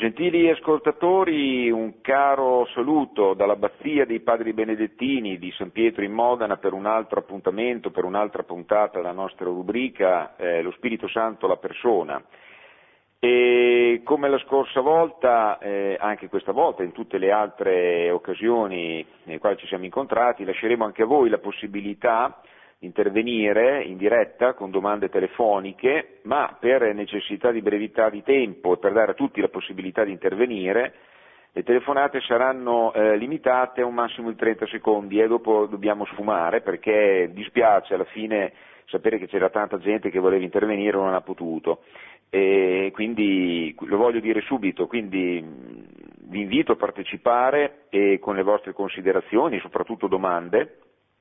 Gentili ascoltatori, un caro saluto dall'Abbazia dei Padri Benedettini di San Pietro in Modena per un altro appuntamento, per un'altra puntata della nostra rubrica Lo Spirito Santo, la persona. E come la scorsa volta, anche questa volta, in tutte le altre occasioni nelle quali ci siamo incontrati, lasceremo anche a voi la possibilità di intervenire in diretta con domande telefoniche, ma per necessità di brevità di tempo e per dare a tutti la possibilità di intervenire, le telefonate saranno limitate a un massimo di 30 secondi e dopo dobbiamo sfumare perché dispiace alla fine sapere che c'era tanta gente che voleva intervenire e non ha potuto. E quindi lo voglio dire subito, quindi vi invito a partecipare e con le vostre considerazioni, soprattutto domande,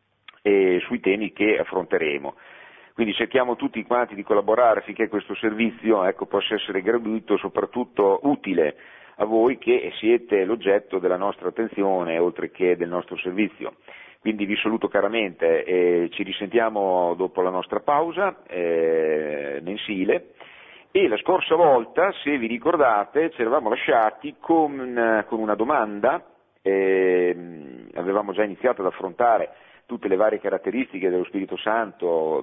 sui temi che affronteremo. Quindi cerchiamo tutti quanti di collaborare affinché questo servizio possa essere gratuito e soprattutto utile a voi che siete l'oggetto della nostra attenzione oltre che del nostro servizio. Quindi vi saluto caramente e ci risentiamo dopo la nostra pausa mensile. E la scorsa volta, se vi ricordate, ci eravamo lasciati con una domanda, avevamo già iniziato ad affrontare tutte le varie caratteristiche dello Spirito Santo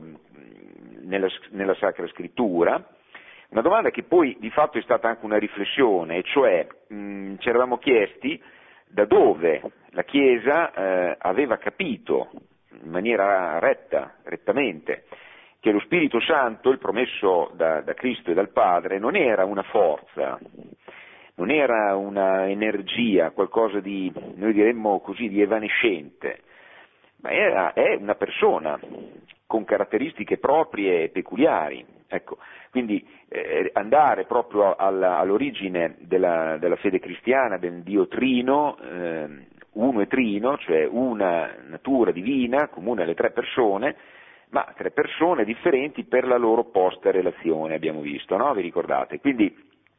nella Sacra Scrittura, una domanda che poi di fatto è stata anche una riflessione, cioè ci eravamo chiesti da dove la Chiesa aveva capito in maniera rettamente, che lo Spirito Santo, il promesso da Cristo e dal Padre, non era una forza, non era una energia, qualcosa di, noi diremmo così, di evanescente, ma è una persona con caratteristiche proprie e peculiari. Ecco, quindi andare proprio all'origine della fede cristiana, del Dio trino, uno e trino, cioè una natura divina comune alle tre persone, ma tre persone differenti per la loro opposta relazione, abbiamo visto, no? Vi ricordate? Quindi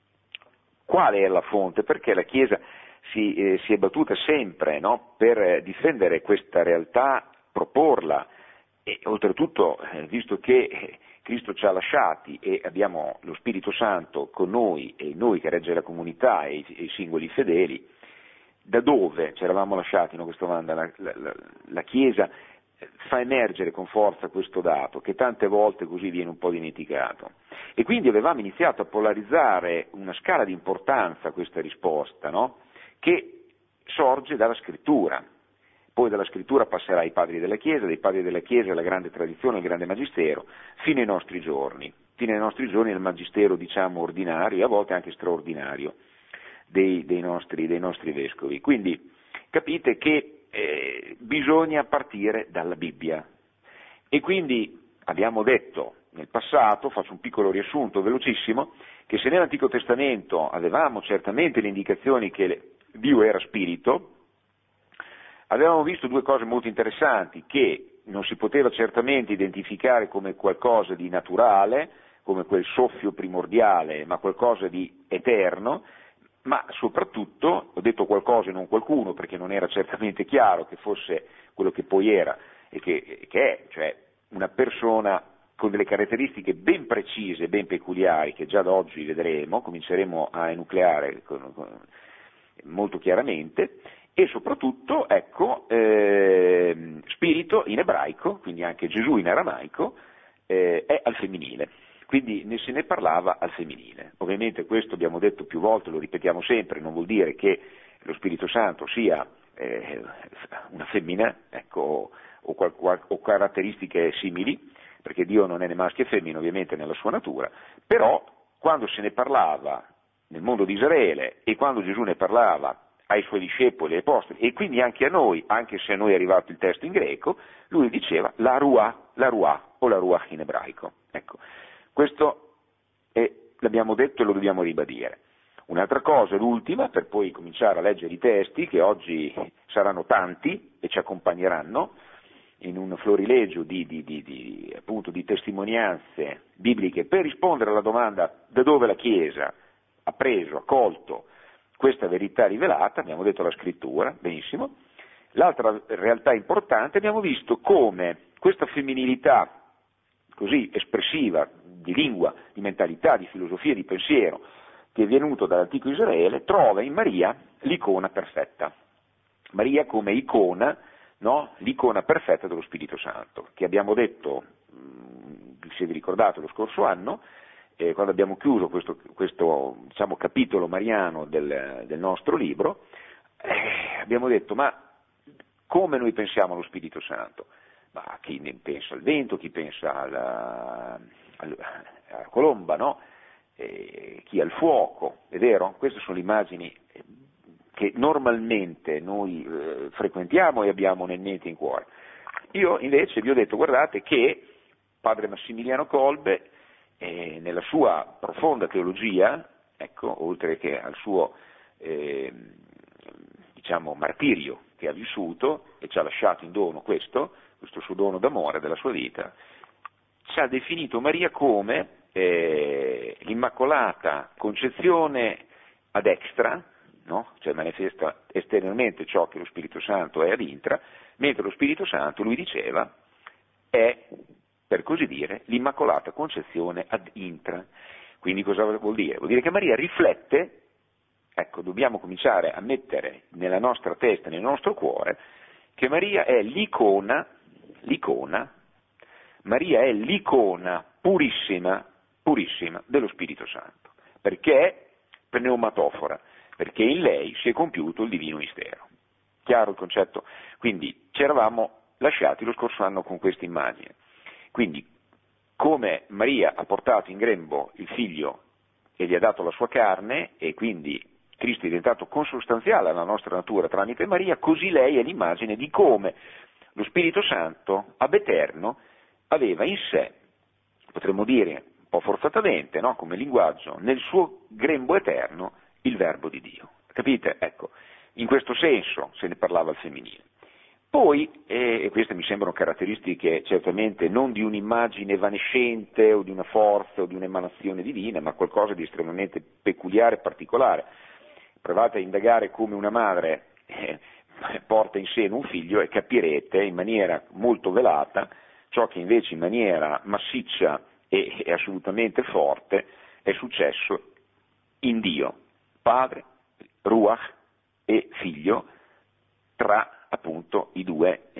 qual è la fonte? Perché la Chiesa si è battuta sempre, no? Per difendere questa realtà, proporla e oltretutto, visto che Cristo ci ha lasciati e abbiamo lo Spirito Santo con noi e noi che regge la comunità e i singoli fedeli, da dove ci eravamo lasciati, no, questa domanda? La Chiesa fa emergere con forza questo dato che tante volte così viene un po' dimenticato e quindi avevamo iniziato a polarizzare una scala di importanza a questa risposta, no? Che sorge dalla Scrittura, poi dalla Scrittura passerà ai padri della Chiesa, dai padri della Chiesa alla grande tradizione, al grande magistero, fino ai nostri giorni nel magistero diciamo ordinario e a volte anche straordinario dei nostri vescovi. Quindi capite che bisogna partire dalla Bibbia e quindi abbiamo detto nel passato, faccio un piccolo riassunto velocissimo, che se nell'Antico Testamento avevamo certamente le indicazioni che Dio era spirito, avevamo visto due cose molto interessanti, che non si poteva certamente identificare come qualcosa di naturale, come quel soffio primordiale, ma qualcosa di eterno, ma soprattutto, ho detto qualcosa e non qualcuno, perché non era certamente chiaro che fosse quello che poi era e che è, cioè una persona con delle caratteristiche ben precise, ben peculiari, che già da oggi vedremo, cominceremo a enucleare molto chiaramente, e soprattutto, ecco, spirito in ebraico, quindi anche Gesù in aramaico, è al femminile. Quindi se ne parlava al femminile. Ovviamente questo abbiamo detto più volte, lo ripetiamo sempre, non vuol dire che lo Spirito Santo sia una femmina, ecco, o caratteristiche simili, perché Dio non è né maschio né femmina ovviamente nella sua natura, però quando se ne parlava nel mondo di Israele e quando Gesù ne parlava ai suoi discepoli, ai apostoli e quindi anche a noi, anche se a noi è arrivato il testo in greco, lui diceva la ruah o la ruah in ebraico. Ecco. Questo l'abbiamo detto e lo dobbiamo ribadire. Un'altra cosa, l'ultima, per poi cominciare a leggere i testi, che oggi saranno tanti e ci accompagneranno in un florilegio appunto, di testimonianze bibliche per rispondere alla domanda da dove la Chiesa ha colto questa verità rivelata, abbiamo detto la Scrittura, benissimo. L'altra realtà importante, abbiamo visto come questa femminilità così espressiva di lingua, di mentalità, di filosofia, di pensiero, che è venuto dall'antico Israele, trova in Maria l'icona perfetta. Maria come icona, no? L'icona perfetta dello Spirito Santo, che abbiamo detto, se vi ricordate, lo scorso anno, quando abbiamo chiuso questo diciamo, capitolo mariano del nostro libro, abbiamo detto, ma come noi pensiamo allo Spirito Santo? Ma chi pensa al vento, chi pensa alla colomba, no? Chi al fuoco, è vero? Queste sono le immagini che normalmente noi frequentiamo e abbiamo nel mente e in cuore. Io invece vi ho detto, guardate che padre Massimiliano Kolbe, nella sua profonda teologia, ecco, oltre che al suo diciamo, martirio che ha vissuto e ci ha lasciato in dono questo suo dono d'amore della sua vita, ci ha definito Maria come l'Immacolata Concezione ad extra, no? Cioè manifesta esteriormente ciò che lo Spirito Santo è ad intra, mentre lo Spirito Santo, lui diceva, è, per così dire, l'Immacolata Concezione ad intra. Quindi cosa vuol dire? Vuol dire che Maria riflette, ecco, dobbiamo cominciare a mettere nella nostra testa, nel nostro cuore, che Maria è l'icona, Maria è l'icona purissima dello Spirito Santo, perché è pneumatofora, perché in lei si è compiuto il divino mistero. Chiaro il concetto? Quindi ci eravamo lasciati lo scorso anno con questa immagine. Quindi, come Maria ha portato in grembo il figlio e gli ha dato la sua carne, e quindi Cristo è diventato consustanziale alla nostra natura tramite Maria, così lei è l'immagine di come lo Spirito Santo, ab eterno, aveva in sé, potremmo dire un po' forzatamente, no? Come linguaggio, nel suo grembo eterno, il Verbo di Dio. Capite? Ecco, in questo senso se ne parlava al femminile. Poi, e queste mi sembrano caratteristiche certamente non di un'immagine evanescente o di una forza o di un'emanazione divina, ma qualcosa di estremamente peculiare e particolare. Provate a indagare come una madre porta in seno un figlio e capirete in maniera molto velata ciò che invece in maniera massiccia e assolutamente forte è successo in Dio, Padre, Ruach e Figlio, tra appunto i due,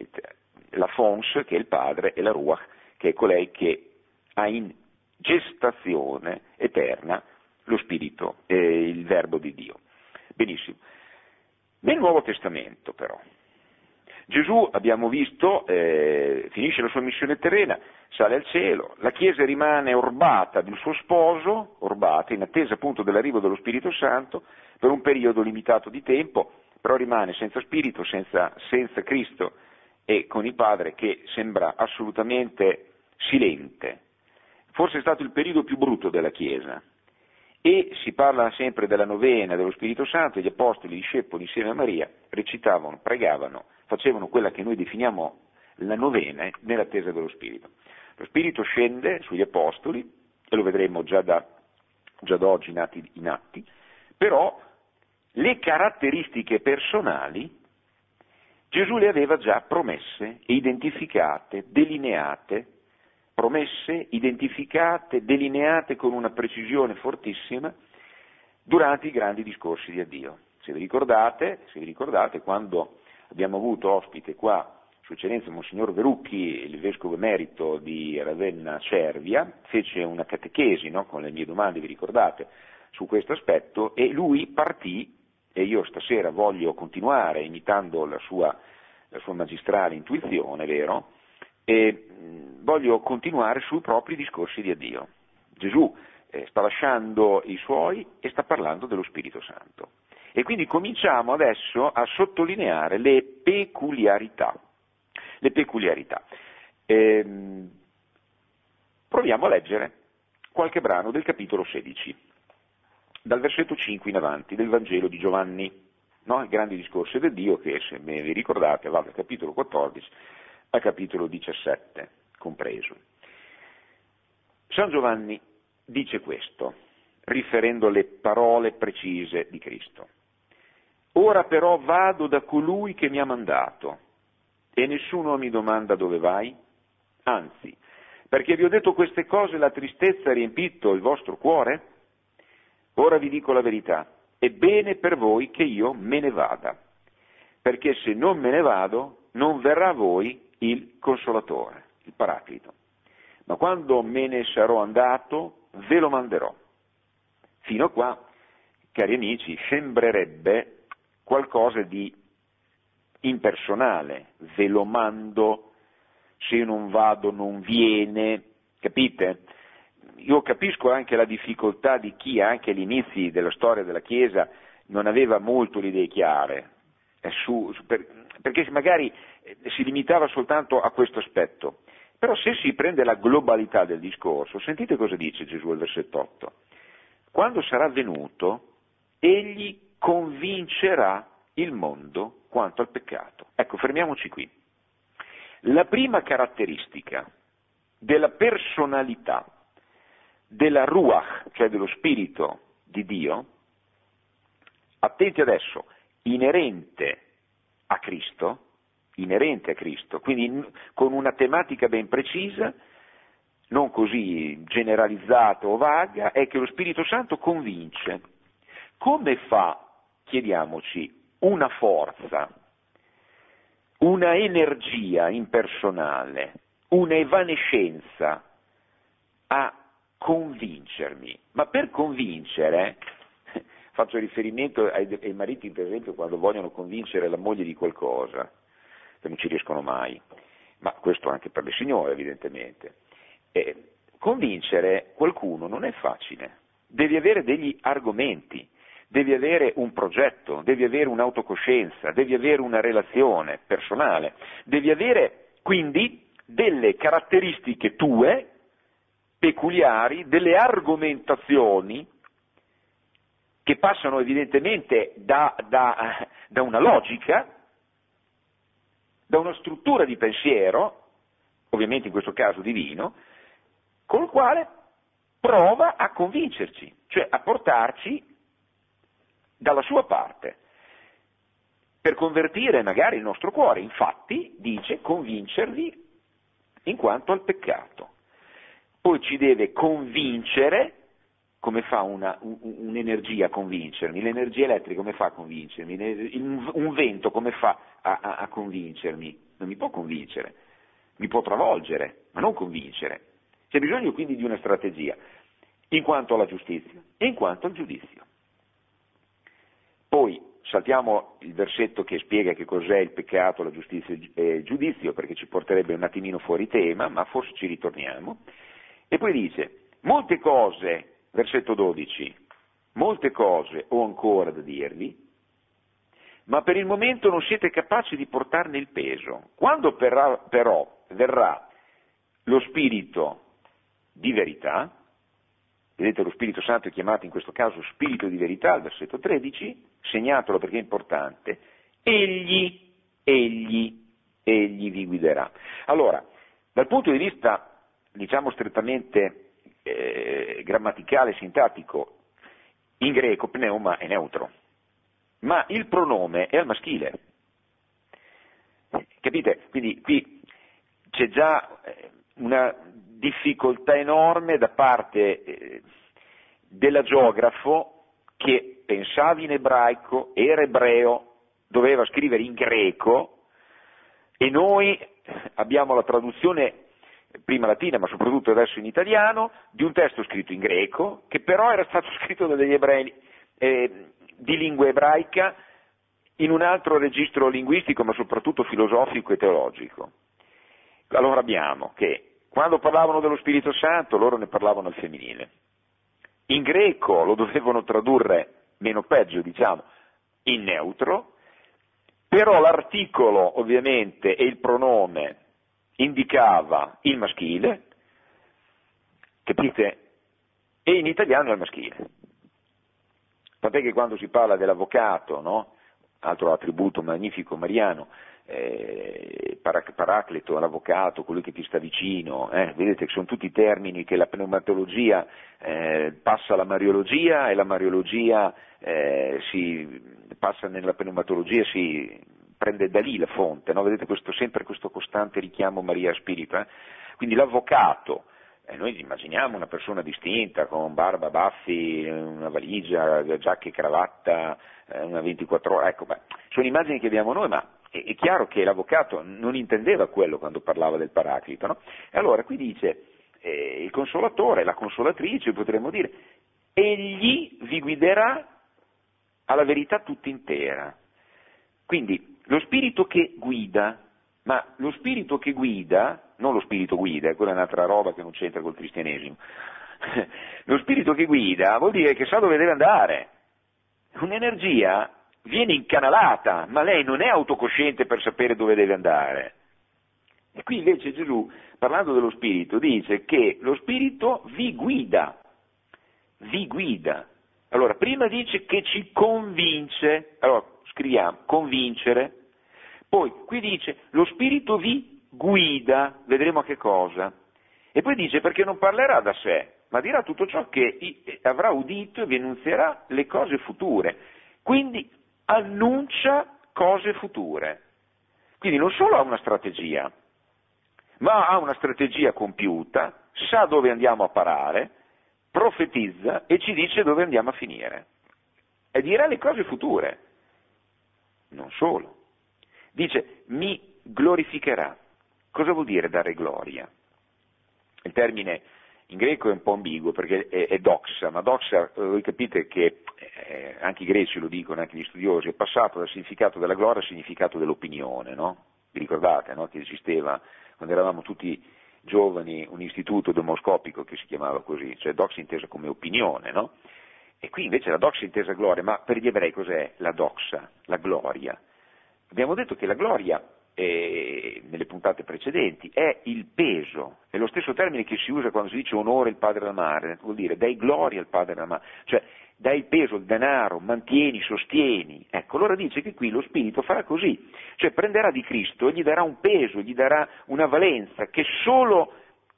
la Fons che è il Padre e la Ruach che è colei che ha in gestazione eterna lo Spirito, il Verbo di Dio. Benissimo. Nel Nuovo Testamento però, Gesù, abbiamo visto, finisce la sua missione terrena, sale al cielo, la Chiesa rimane orbata del suo sposo, orbata, in attesa appunto dell'arrivo dello Spirito Santo, per un periodo limitato di tempo, però rimane senza Spirito, senza Cristo e con il Padre che sembra assolutamente silente. Forse è stato il periodo più brutto della Chiesa. E si parla sempre della novena dello Spirito Santo, e gli apostoli, i discepoli insieme a Maria recitavano, pregavano, facevano quella che noi definiamo la novena nell'attesa dello Spirito. Lo Spirito scende sugli apostoli, e lo vedremo già da oggi in atti, però le caratteristiche personali Gesù le aveva già promesse e identificate, delineate, promesse, identificate, delineate con una precisione fortissima durante i grandi discorsi di addio. Se vi ricordate, quando abbiamo avuto ospite qua Sua Eccellenza Monsignor Verucchi, il Vescovo Emerito di Ravenna Cervia, fece una catechesi, no, con le mie domande, vi ricordate, su questo aspetto, e lui partì, e io stasera voglio continuare imitando la sua magistrale intuizione, vero? E voglio continuare sui propri discorsi di addio. Gesù sta lasciando i suoi e sta parlando dello Spirito Santo. E quindi cominciamo adesso a sottolineare le peculiarità. Proviamo a leggere qualche brano del capitolo 16, dal versetto 5 in avanti, del Vangelo di Giovanni, no? Il grande discorso di Dio che, se vi ricordate, va dal capitolo 14 al capitolo 17 compreso. San Giovanni dice questo, riferendo le parole precise di Cristo. Ora però vado da colui che mi ha mandato, e nessuno mi domanda dove vai? Anzi, perché vi ho detto queste cose la tristezza ha riempito il vostro cuore? ora vi dico la verità, è bene per voi che io me ne vada, perché se non me ne vado non verrà a voi il Consolatore, il Paraclito. Ma quando me ne sarò andato ve lo manderò. Fino a qua, cari amici, sembrerebbe qualcosa di impersonale, ve lo mando, se io non vado non viene, capite? Io capisco anche la difficoltà di chi anche agli inizi della storia della Chiesa non aveva molto le idee chiare, perché magari si limitava soltanto a questo aspetto. Però se si prende la globalità del discorso, sentite cosa dice Gesù al versetto 8. Quando sarà venuto, egli convincerà il mondo quanto al peccato. Ecco, fermiamoci qui. La prima caratteristica della personalità della Ruach, cioè dello Spirito di Dio, attenti adesso, inerente a Cristo, quindi con una tematica ben precisa, non così generalizzata o vaga, è che lo Spirito Santo convince. Come fa, chiediamoci, una forza, una energia impersonale, un'evanescenza a convincermi? Ma per convincere, faccio riferimento ai mariti per esempio quando vogliono convincere la moglie di qualcosa, che non ci riescono mai, ma questo anche per le signore evidentemente. Convincere qualcuno non è facile, devi avere degli argomenti, devi avere un progetto, devi avere un'autocoscienza, devi avere una relazione personale, devi avere quindi delle caratteristiche tue, peculiari, delle argomentazioni che passano evidentemente da una logica, da una struttura di pensiero, ovviamente in questo caso divino, col quale prova a convincerci, cioè a portarci dalla sua parte, per convertire magari il nostro cuore. Infatti dice convincervi in quanto al peccato. Poi ci deve convincere. Come fa un'energia a convincermi? L'energia elettrica come fa a convincermi? Un vento come fa a convincermi? Non mi può convincere, mi può travolgere, ma non convincere. C'è bisogno quindi di una strategia, in quanto alla giustizia e in quanto al giudizio. Poi saltiamo il versetto che spiega che cos'è il peccato, la giustizia e il giudizio, perché ci porterebbe un attimino fuori tema, ma forse ci ritorniamo. E poi dice, molte cose, versetto 12, molte cose ho ancora da dirvi, ma per il momento non siete capaci di portarne il peso. Quando però verrà lo Spirito di verità, vedete lo Spirito Santo è chiamato in questo caso Spirito di verità, al versetto 13, segnatelo perché è importante, egli vi guiderà. Allora, dal punto di vista, diciamo strettamente grammaticale, sintattico, in greco pneuma è neutro, ma il pronome è al maschile. Capite? Quindi qui c'è già una difficoltà enorme da parte dell'agiografo che pensava in ebraico, era ebreo, doveva scrivere in greco e noi abbiamo la traduzione prima latina ma soprattutto adesso in italiano di un testo scritto in greco che però era stato scritto da degli ebrei di lingua ebraica in un altro registro linguistico ma soprattutto filosofico e teologico. Allora abbiamo che quando parlavano dello Spirito Santo loro ne parlavano al femminile. In greco lo dovevano tradurre meno peggio, diciamo, in neutro, però l'articolo ovviamente e il pronome indicava il maschile, capite? E in italiano è il maschile. Tant'è che quando si parla dell'avvocato, no? Altro attributo magnifico mariano, Paracleto, l'avvocato, colui che ti sta vicino, vedete che sono tutti termini che la pneumatologia passa alla mariologia e la mariologia si passa nella pneumatologia, si prende da lì la fonte, no? Vedete sempre questo costante richiamo Maria Spirito. Quindi l'avvocato Noi immaginiamo una persona distinta, con barba, baffi, una valigia, giacca e cravatta, una 24 ore, ecco, sono immagini che abbiamo noi, ma è chiaro che l'avvocato non intendeva quello quando parlava del Paraclito, no? E allora qui dice, il consolatore, la consolatrice, potremmo dire, egli vi guiderà alla verità tutta intera. Quindi lo spirito che guida, ma lo spirito che guida, non lo spirito guida, quella è un'altra roba che non c'entra col cristianesimo, lo spirito che guida vuol dire che sa dove deve andare. Un'energia viene incanalata, ma lei non è autocosciente per sapere dove deve andare. E qui invece Gesù, parlando dello spirito, dice che lo spirito vi guida, vi guida. Allora, prima dice che ci convince, allora scriviamo convincere, poi qui dice lo spirito vi guida, vedremo a che cosa, e poi dice perché non parlerà da sé, ma dirà tutto ciò che avrà udito e vi annunzierà le cose future, quindi annuncia cose future. Quindi non solo ha una strategia, ma ha una strategia compiuta, sa dove andiamo a parare, profetizza e ci dice dove andiamo a finire. E dirà le cose future. Non solo. Dice, mi glorificherà. Cosa vuol dire dare gloria? Il termine in greco è un po' ambiguo perché è doxa, ma doxa, voi capite che anche i greci lo dicono, anche gli studiosi, è passato dal significato della gloria al significato dell'opinione, no? Vi ricordate, no? Che esisteva, quando eravamo tutti giovani, un istituto demoscopico che si chiamava così, cioè doxa intesa come opinione, no? E qui invece la doxa intesa gloria, ma per gli ebrei cos'è la doxa, la gloria? Abbiamo detto che la gloria, nelle puntate precedenti, è il peso, è lo stesso termine che si usa quando si dice onore il padre alla madre, vuol dire dai gloria al padre alla madre, cioè dai il peso, il denaro, mantieni, sostieni. Ecco, allora dice che qui lo Spirito farà così, cioè prenderà di Cristo e gli darà un peso, gli darà una valenza che solo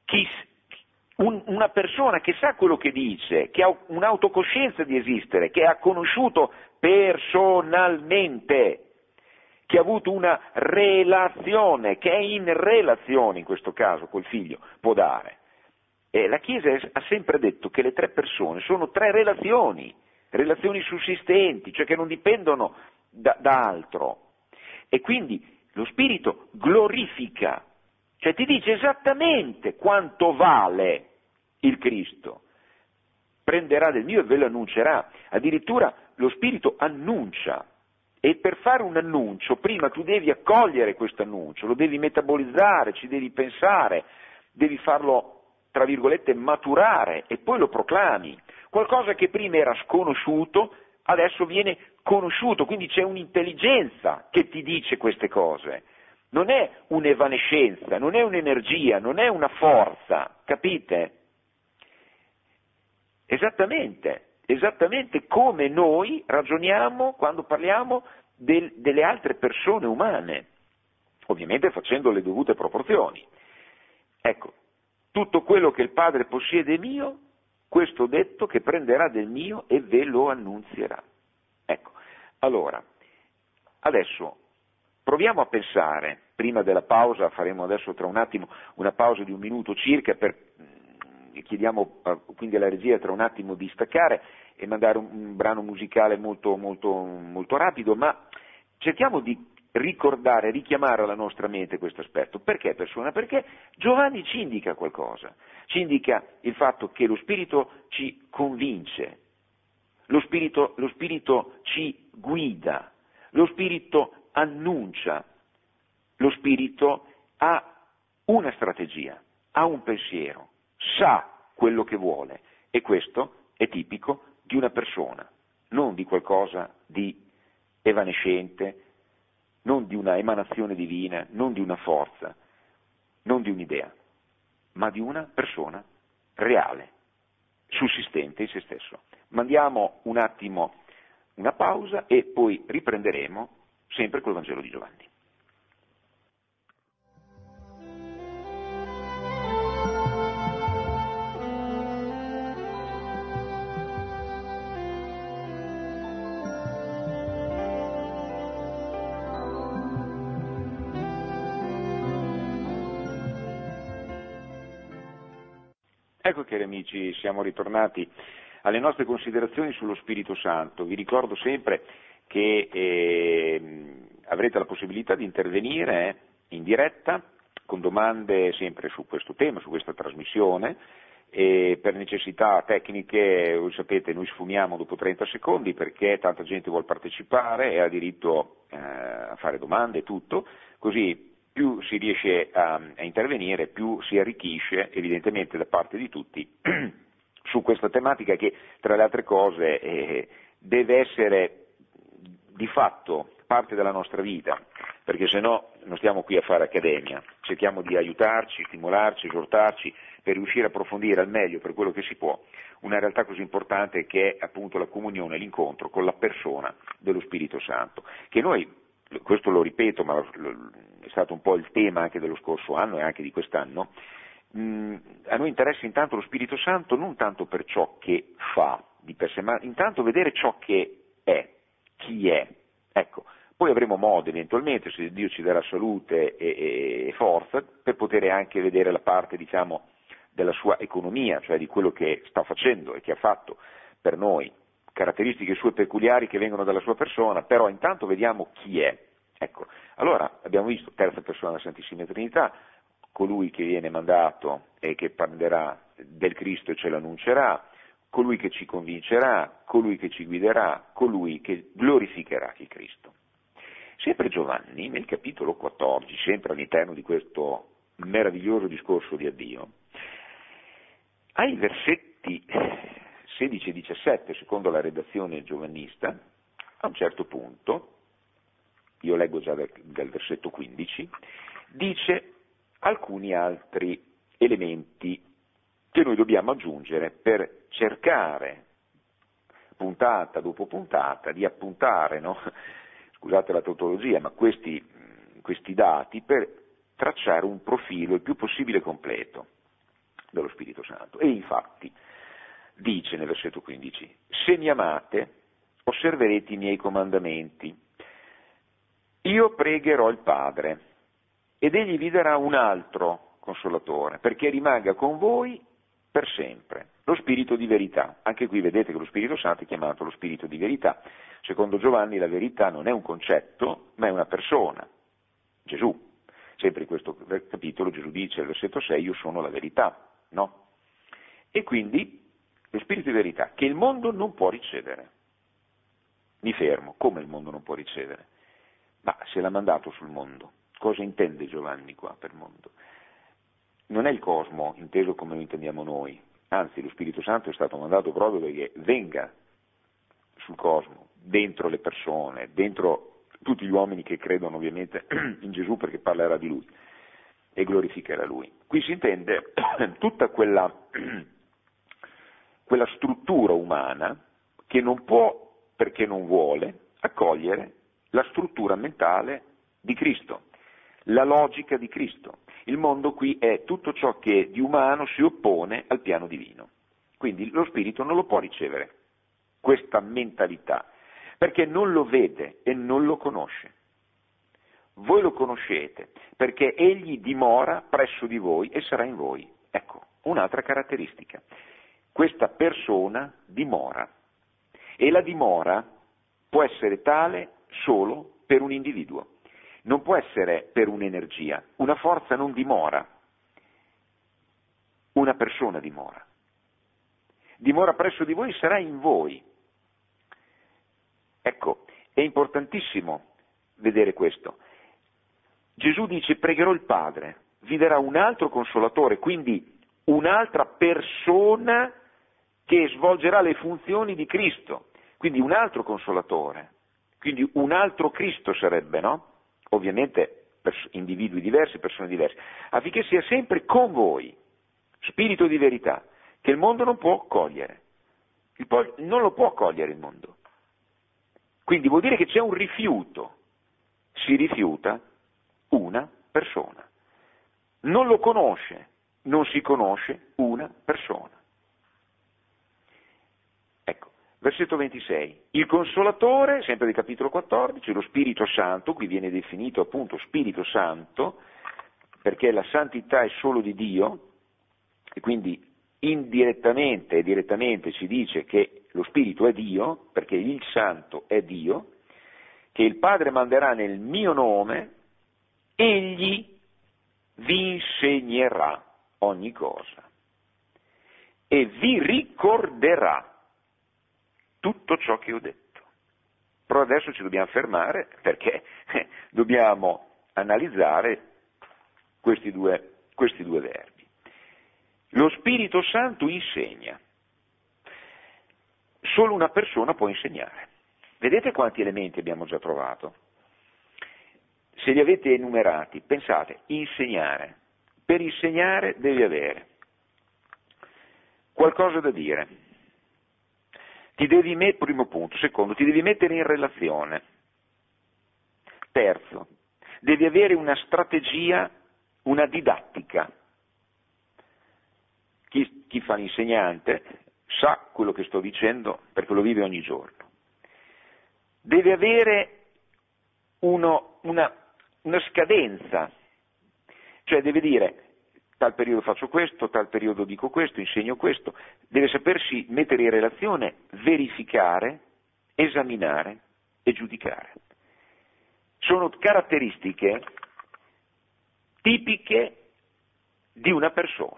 una persona che sa quello che dice, che ha un'autocoscienza di esistere, che ha conosciuto personalmente, che ha avuto una relazione, che è in relazione in questo caso col figlio, può dare. E la Chiesa ha sempre detto che le tre persone sono tre relazioni sussistenti, cioè che non dipendono da altro. E quindi lo Spirito glorifica, cioè ti dice esattamente quanto vale il Cristo. Prenderà del mio e ve lo annuncerà. Addirittura lo Spirito annuncia. E per fare un annuncio, prima tu devi accogliere questo annuncio, lo devi metabolizzare, ci devi pensare, devi farlo, tra virgolette, maturare e poi lo proclami. Qualcosa che prima era sconosciuto, adesso viene conosciuto, quindi c'è un'intelligenza che ti dice queste cose. Non è un'evanescenza, non è un'energia, non è una forza, capite? Esattamente come noi ragioniamo quando parliamo delle altre persone umane, ovviamente facendo le dovute proporzioni. Ecco, tutto quello che il Padre possiede è mio, questo detto che prenderà del mio e ve lo annunzierà. Ecco, allora, adesso proviamo a pensare, prima della pausa, faremo adesso tra un attimo una pausa di un minuto circa chiediamo quindi alla regia tra un attimo di staccare e mandare un brano musicale molto, molto, molto rapido, ma cerchiamo di ricordare, richiamare alla nostra mente questo aspetto. Perché persona? Perché Giovanni ci indica qualcosa, ci indica il fatto che lo Spirito ci convince, lo Spirito ci guida, lo Spirito annuncia, lo Spirito ha una strategia, ha un pensiero, sa quello che vuole e questo è tipico di una persona, non di qualcosa di evanescente, non di una emanazione divina, non di una forza, non di un'idea, ma di una persona reale, sussistente in se stesso. Mandiamo un attimo una pausa e poi riprenderemo sempre col Vangelo di Giovanni. Ecco, cari amici, siamo ritornati alle nostre considerazioni sullo Spirito Santo. Vi ricordo sempre che avrete la possibilità di intervenire in diretta con domande sempre su questo tema, su questa trasmissione, e per necessità tecniche, voi sapete, noi sfumiamo dopo 30 secondi perché tanta gente vuole partecipare e ha diritto a fare domande e tutto, così più si riesce a intervenire, più si arricchisce evidentemente da parte di tutti su questa tematica che, tra le altre cose, deve essere di fatto parte della nostra vita, perché se no non stiamo qui a fare accademia, cerchiamo di aiutarci, stimolarci, esortarci per riuscire a approfondire al meglio, per quello che si può, una realtà così importante che è appunto la comunione, l'incontro con la persona dello Spirito Santo, che noi, questo lo ripeto, ma è stato un po' il tema anche dello scorso anno e anche di quest'anno, a noi interessa intanto lo Spirito Santo non tanto per ciò che fa di per sé, ma intanto vedere ciò che è, chi è. Ecco, poi avremo modo eventualmente, se Dio ci darà salute e forza, per poter anche vedere la parte, diciamo, della sua economia, cioè di quello che sta facendo e che ha fatto per noi, caratteristiche sue peculiari che vengono dalla sua persona, però intanto vediamo chi è. Ecco, allora abbiamo visto terza persona della Santissima Trinità, colui che viene mandato e che parlerà del Cristo e ce l'annuncerà, colui che ci convincerà, colui che ci guiderà, colui che glorificherà il Cristo. Sempre Giovanni, nel capitolo 14, sempre all'interno di questo meraviglioso discorso di addio, ai versetti 16 e 17, secondo la redazione giovannista, a un certo punto, io leggo già dal versetto 15, dice alcuni altri elementi che noi dobbiamo aggiungere per cercare, puntata dopo puntata, di appuntare, no? Scusate la tautologia, ma questi dati per tracciare un profilo il più possibile completo dello Spirito Santo. E infatti dice nel versetto 15: se mi amate, osserverete i miei comandamenti. Io pregherò il Padre, ed egli vi darà un altro consolatore, perché rimanga con voi per sempre, lo Spirito di verità. Anche qui vedete che lo Spirito Santo è chiamato lo Spirito di verità. Secondo Giovanni la verità non è un concetto, ma è una persona, Gesù. Sempre in questo capitolo Gesù dice, al versetto 6, io sono la verità, no? E quindi lo Spirito di verità, che il mondo non può ricevere. Mi fermo, come il mondo non può ricevere? Ma se l'ha mandato sul mondo, cosa intende Giovanni qua per mondo? Non è il cosmo inteso come lo intendiamo noi, anzi lo Spirito Santo è stato mandato proprio perché venga sul cosmo, dentro le persone, dentro tutti gli uomini che credono ovviamente in Gesù perché parlerà di Lui e glorificherà Lui. Qui si intende tutta quella struttura umana che non può, perché non vuole, accogliere la struttura mentale di Cristo, la logica di Cristo. Il mondo qui è tutto ciò che di umano si oppone al piano divino. Quindi lo Spirito non lo può ricevere, questa mentalità, perché non lo vede e non lo conosce. Voi lo conoscete, perché egli dimora presso di voi e sarà in voi. Ecco, un'altra caratteristica. Questa persona dimora, e la dimora può essere tale solo per un individuo. Non può essere per un'energia, una forza non dimora, una persona dimora. Dimora presso di voi, sarà in voi. Ecco, è importantissimo vedere questo. Gesù dice: pregherò il Padre, vi darà un altro consolatore, quindi un'altra persona che svolgerà le funzioni di Cristo, quindi un altro consolatore, quindi un altro Cristo sarebbe, no? Ovviamente individui diversi, persone diverse, affinché sia sempre con voi, spirito di verità, che il mondo non può cogliere. Non lo può cogliere il mondo. Quindi vuol dire che c'è un rifiuto, si rifiuta una persona. Non lo conosce, non si conosce una persona. Ecco, versetto 26. Il Consolatore, sempre del capitolo 14, lo Spirito Santo, qui viene definito appunto Spirito Santo, perché la santità è solo di Dio, e quindi indirettamente e direttamente ci dice che lo Spirito è Dio, perché il Santo è Dio, che il Padre manderà nel mio nome, egli vi insegnerà ogni cosa e vi ricorderà tutto ciò che ho detto. Però adesso ci dobbiamo fermare perché dobbiamo analizzare questi due verbi. Lo Spirito Santo insegna. Solo una persona può insegnare. Vedete quanti elementi abbiamo già trovato? Se li avete enumerati, pensate, insegnare. Per insegnare devi avere qualcosa da dire. Primo punto. Secondo, ti devi mettere in relazione. Terzo, devi avere una strategia, una didattica. Chi fa l'insegnante sa quello che sto dicendo perché lo vive ogni giorno. Deve avere una scadenza, cioè deve dire tal periodo faccio questo, tal periodo dico questo, insegno questo, deve sapersi mettere in relazione, verificare, esaminare e giudicare. Sono caratteristiche tipiche di una persona.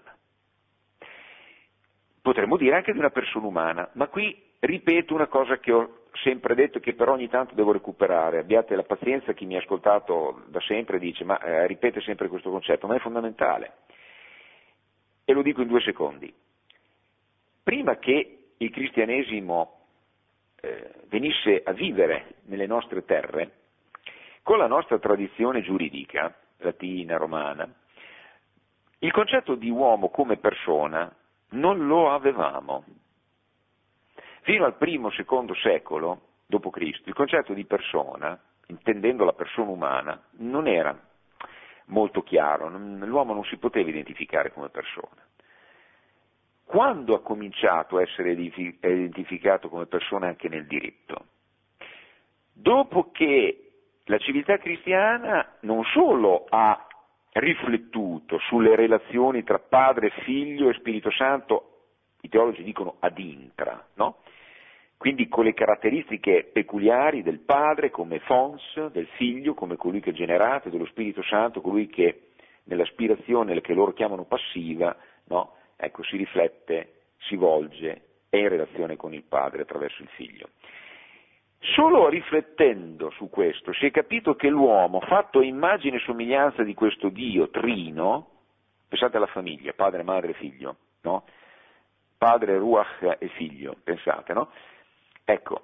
Potremmo dire anche di una persona umana, ma qui ripeto una cosa che ho sempre detto e che però ogni tanto devo recuperare. Abbiate la pazienza, chi mi ha ascoltato da sempre dice ma ripete sempre questo concetto, ma è fondamentale. E lo dico in 2 secondi. Prima che il cristianesimo venisse a vivere nelle nostre terre, con la nostra tradizione giuridica, latina, romana, il concetto di uomo come persona non lo avevamo. Fino al I-II secolo d.C. il concetto di persona, intendendo la persona umana, non era molto chiaro, l'uomo non si poteva identificare come persona. Quando ha cominciato a essere identificato come persona anche nel diritto? Dopo che la civiltà cristiana non solo ha riflettuto sulle relazioni tra Padre, Figlio e Spirito Santo, i teologi dicono ad intra, no? Quindi con le caratteristiche peculiari del Padre come fons, del Figlio come colui che è generato, dello Spirito Santo colui che nell'aspirazione che loro chiamano passiva, no? Ecco, si riflette, si volge, è in relazione con il Padre attraverso il Figlio. Solo riflettendo su questo si è capito che l'uomo, fatto a immagine e somiglianza di questo Dio trino, pensate alla famiglia, padre, madre, figlio, no? Padre, ruach e figlio, pensate, no? Ecco,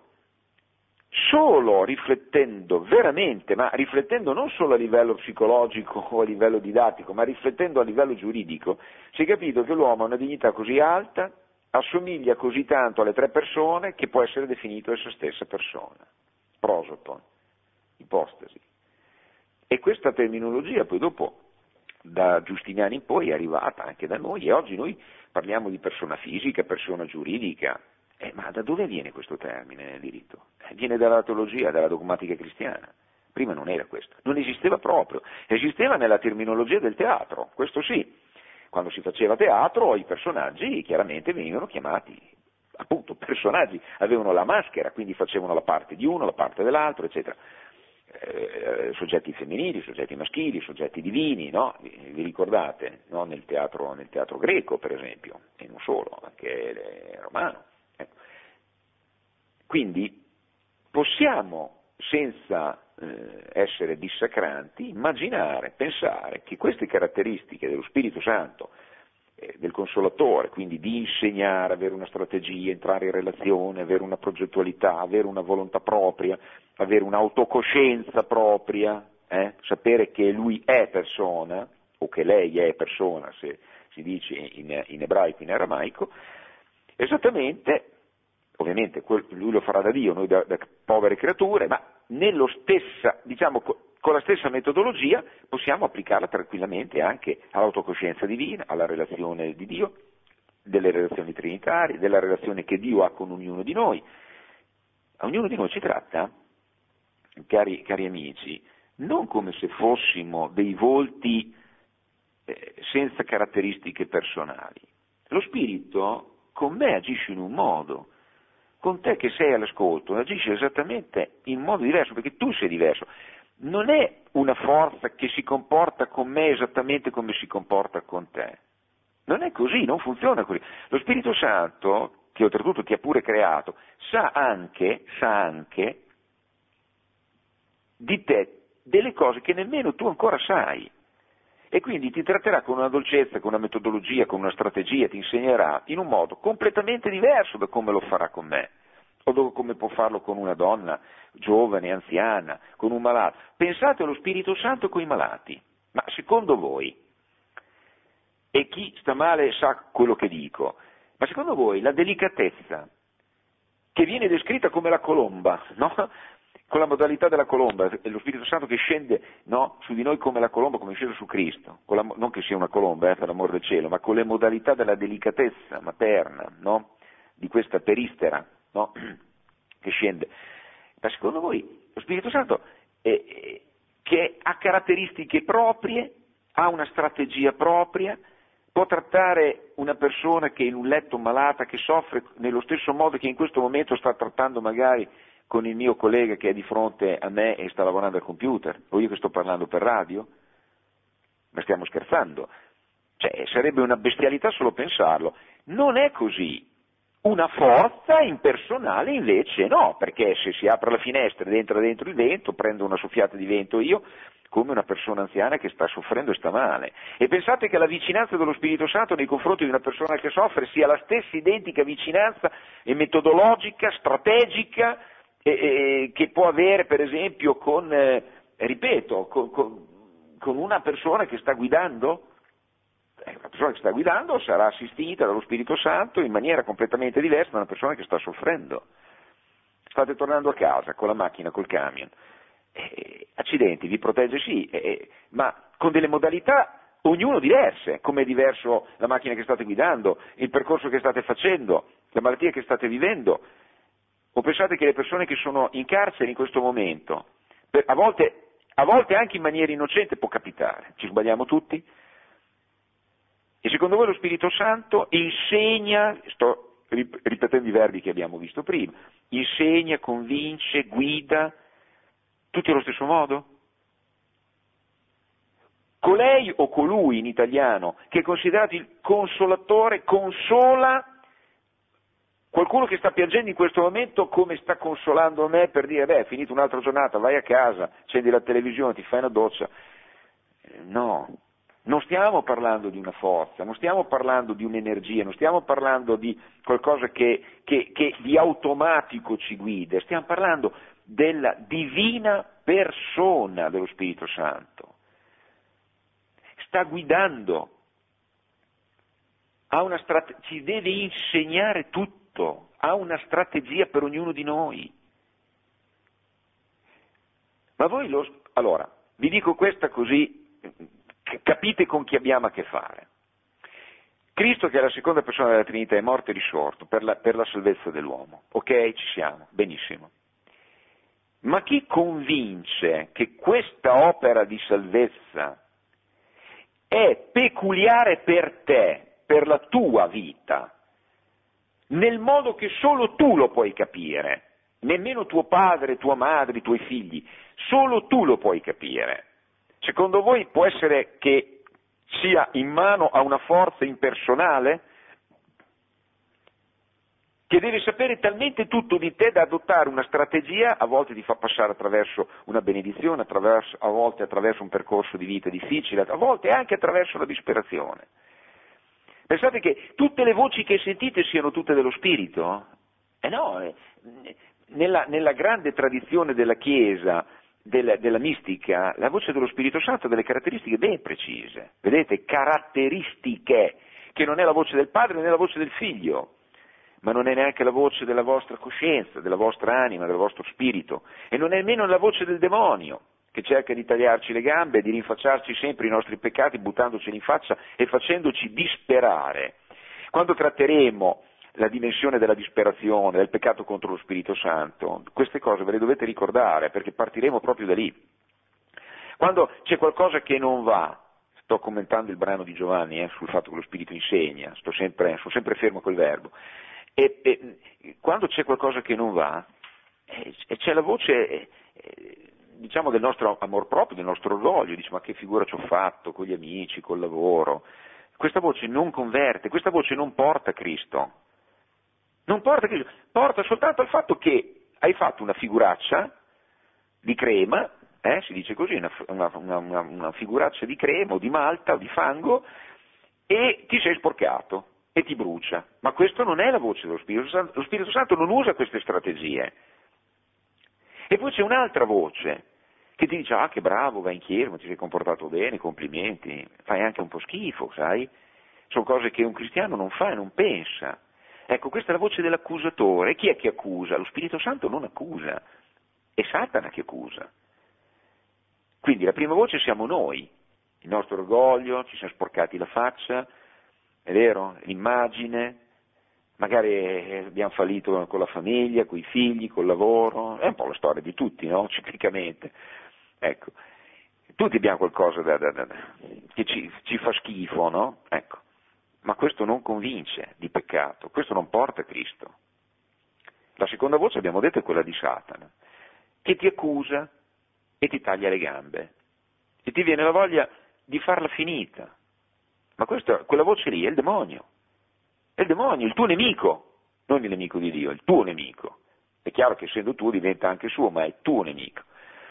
solo riflettendo veramente, ma riflettendo non solo a livello psicologico o a livello didattico, ma riflettendo a livello giuridico, si è capito che l'uomo ha una dignità così alta, assomiglia così tanto alle 3 persone che può essere definito essa stessa persona. Prosopon, ipostasi. E questa terminologia poi dopo, da Giustiniani in poi, è arrivata anche da noi e oggi noi parliamo di persona fisica, persona giuridica. Ma da dove viene questo termine nel diritto? Viene dalla teologia, dalla dogmatica cristiana. Prima non era questo, non esisteva proprio, esisteva nella terminologia del teatro, questo sì. Quando si faceva teatro i personaggi chiaramente venivano chiamati, appunto, personaggi, avevano la maschera, quindi facevano la parte di uno, la parte dell'altro, eccetera. Soggetti femminili, soggetti maschili, soggetti divini, no? Vi ricordate? No? Nel teatro greco, per esempio, e non solo, anche romano. Quindi possiamo, senza essere dissacranti, immaginare, pensare che queste caratteristiche dello Spirito Santo, del Consolatore, quindi di insegnare, avere una strategia, entrare in relazione, avere una progettualità, avere una volontà propria, avere un'autocoscienza propria, sapere che lui è persona, o che lei è persona, se si dice in ebraico, in aramaico, esattamente. Ovviamente lui lo farà da Dio, noi da povere creature, ma con la stessa metodologia possiamo applicarla tranquillamente anche all'autocoscienza divina, alla relazione di Dio, delle relazioni trinitarie, della relazione che Dio ha con ognuno di noi. A ognuno di noi ci tratta, cari amici, non come se fossimo dei volti senza caratteristiche personali, Lo Spirito con me agisce in un modo, con te che sei all'ascolto agisce esattamente in modo diverso, perché tu sei diverso. Non è una forza che si comporta con me esattamente come si comporta con te. Non è così, non funziona così. Lo Spirito Santo, che oltretutto ti ha pure creato, sa anche di te delle cose che nemmeno tu ancora sai. E quindi ti tratterà con una dolcezza, con una metodologia, con una strategia, ti insegnerà in un modo completamente diverso da come lo farà con me, o come può farlo con una donna giovane, anziana, con un malato. Pensate allo Spirito Santo con i malati, ma secondo voi, e chi sta male sa quello che dico, ma secondo voi la delicatezza che viene descritta come la colomba, no? Con la modalità della colomba, è lo Spirito Santo che scende, no, su di noi come la colomba, come è sceso su Cristo, non che sia una colomba, per l'amor del cielo, ma con le modalità della delicatezza materna, no? Di questa peristera, no? Che scende. Ma secondo voi lo Spirito Santo che ha caratteristiche proprie, ha una strategia propria, può trattare una persona che è in un letto malata, che soffre nello stesso modo che in questo momento sta trattando magari con il mio collega che è di fronte a me e sta lavorando al computer, o io che sto parlando per radio? Ma stiamo scherzando? Cioè, sarebbe una bestialità solo pensarlo. Non è così. Una forza impersonale invece no, perché se si apre la finestra e entra dentro il vento, prendo una soffiata di vento io, come una persona anziana che sta soffrendo e sta male. E pensate che la vicinanza dello Spirito Santo nei confronti di una persona che soffre sia la stessa identica vicinanza e metodologica, strategica, che può avere per esempio con una persona che sta guidando? Una persona che sta guidando sarà assistita dallo Spirito Santo in maniera completamente diversa da una persona che sta soffrendo. State tornando a casa con la macchina, col camion. Accidenti, vi protegge sì, ma con delle modalità ognuno diverse, come è diverso la macchina che state guidando, il percorso che state facendo, la malattia che state vivendo. O pensate che le persone che sono in carcere in questo momento, a volte anche in maniera innocente può capitare, ci sbagliamo tutti? E secondo voi lo Spirito Santo insegna, sto ripetendo i verbi che abbiamo visto prima, insegna, convince, guida, tutti allo stesso modo? Colei o colui in italiano che è considerato il consolatore consola qualcuno che sta piangendo in questo momento come sta consolando me per dire, è finita un'altra giornata, vai a casa, accendi la televisione, ti fai una doccia. No, non stiamo parlando di una forza, non stiamo parlando di un'energia, non stiamo parlando di qualcosa che di automatico ci guida, stiamo parlando della divina persona dello Spirito Santo. Sta guidando, ci deve insegnare tutto, ha una strategia per ognuno di noi. Ma voi allora, vi dico questa così capite con chi abbiamo a che fare. Cristo, che è la seconda persona della Trinità, è morto e risorto per la salvezza dell'uomo. Ok, ci siamo, benissimo. Ma chi convince che questa opera di salvezza è peculiare per te, per la tua vita, nel modo che solo tu lo puoi capire, nemmeno tuo padre, tua madre, i tuoi figli, solo tu lo puoi capire. Secondo voi può essere che sia in mano a una forza impersonale che deve sapere talmente tutto di te da adottare una strategia, a volte ti fa passare attraverso una benedizione, a volte attraverso un percorso di vita difficile, a volte anche attraverso la disperazione. Pensate che tutte le voci che sentite siano tutte dello Spirito? No, nella grande tradizione della Chiesa, della mistica, la voce dello Spirito Santo ha delle caratteristiche ben precise, vedete, caratteristiche, che non è la voce del Padre, non è la voce del Figlio, ma non è neanche la voce della vostra coscienza, della vostra anima, del vostro spirito, e non è nemmeno la voce del demonio, che cerca di tagliarci le gambe, di rinfacciarci sempre i nostri peccati, buttandoceli in faccia e facendoci disperare. Quando tratteremo la dimensione della disperazione, del peccato contro lo Spirito Santo, queste cose ve le dovete ricordare, perché partiremo proprio da lì. Quando c'è qualcosa che non va, sto commentando il brano di Giovanni sul fatto che lo Spirito insegna, sono sempre fermo col verbo, e quando c'è qualcosa che non va, c'è la voce, diciamo, del nostro amor proprio, del nostro orgoglio, dice ma che figura ci ho fatto con gli amici, col lavoro. Questa voce non converte, questa voce non porta Cristo, non porta Cristo, porta soltanto al fatto che hai fatto una figuraccia di crema, si dice così, una figuraccia di crema o di malta o di fango, e ti sei sporcato e ti brucia. Ma questo non è la voce dello Spirito Santo, lo Spirito Santo non usa queste strategie. E poi c'è un'altra voce che ti dice, che bravo, vai in chiesa, ma ti sei comportato bene, complimenti, fai anche un po' schifo, sai? Sono cose che un cristiano non fa e non pensa. Ecco, questa è la voce dell'accusatore. E chi è che accusa? Lo Spirito Santo non accusa, è Satana che accusa. Quindi la prima voce siamo noi, il nostro orgoglio, ci siamo sporcati la faccia, è vero? L'immagine, magari abbiamo fallito con la famiglia, con i figli, col lavoro, è un po' la storia di tutti, no? Ciclicamente. Ecco, tutti abbiamo qualcosa che ci fa schifo, no? Ecco, ma questo non convince di peccato, questo non porta a Cristo. La seconda voce, abbiamo detto, è quella di Satana, che ti accusa e ti taglia le gambe, e ti viene la voglia di farla finita. Ma quella voce lì è il demonio, il tuo nemico, non il nemico di Dio, il tuo nemico. È chiaro che essendo tuo diventa anche suo, ma è il tuo nemico.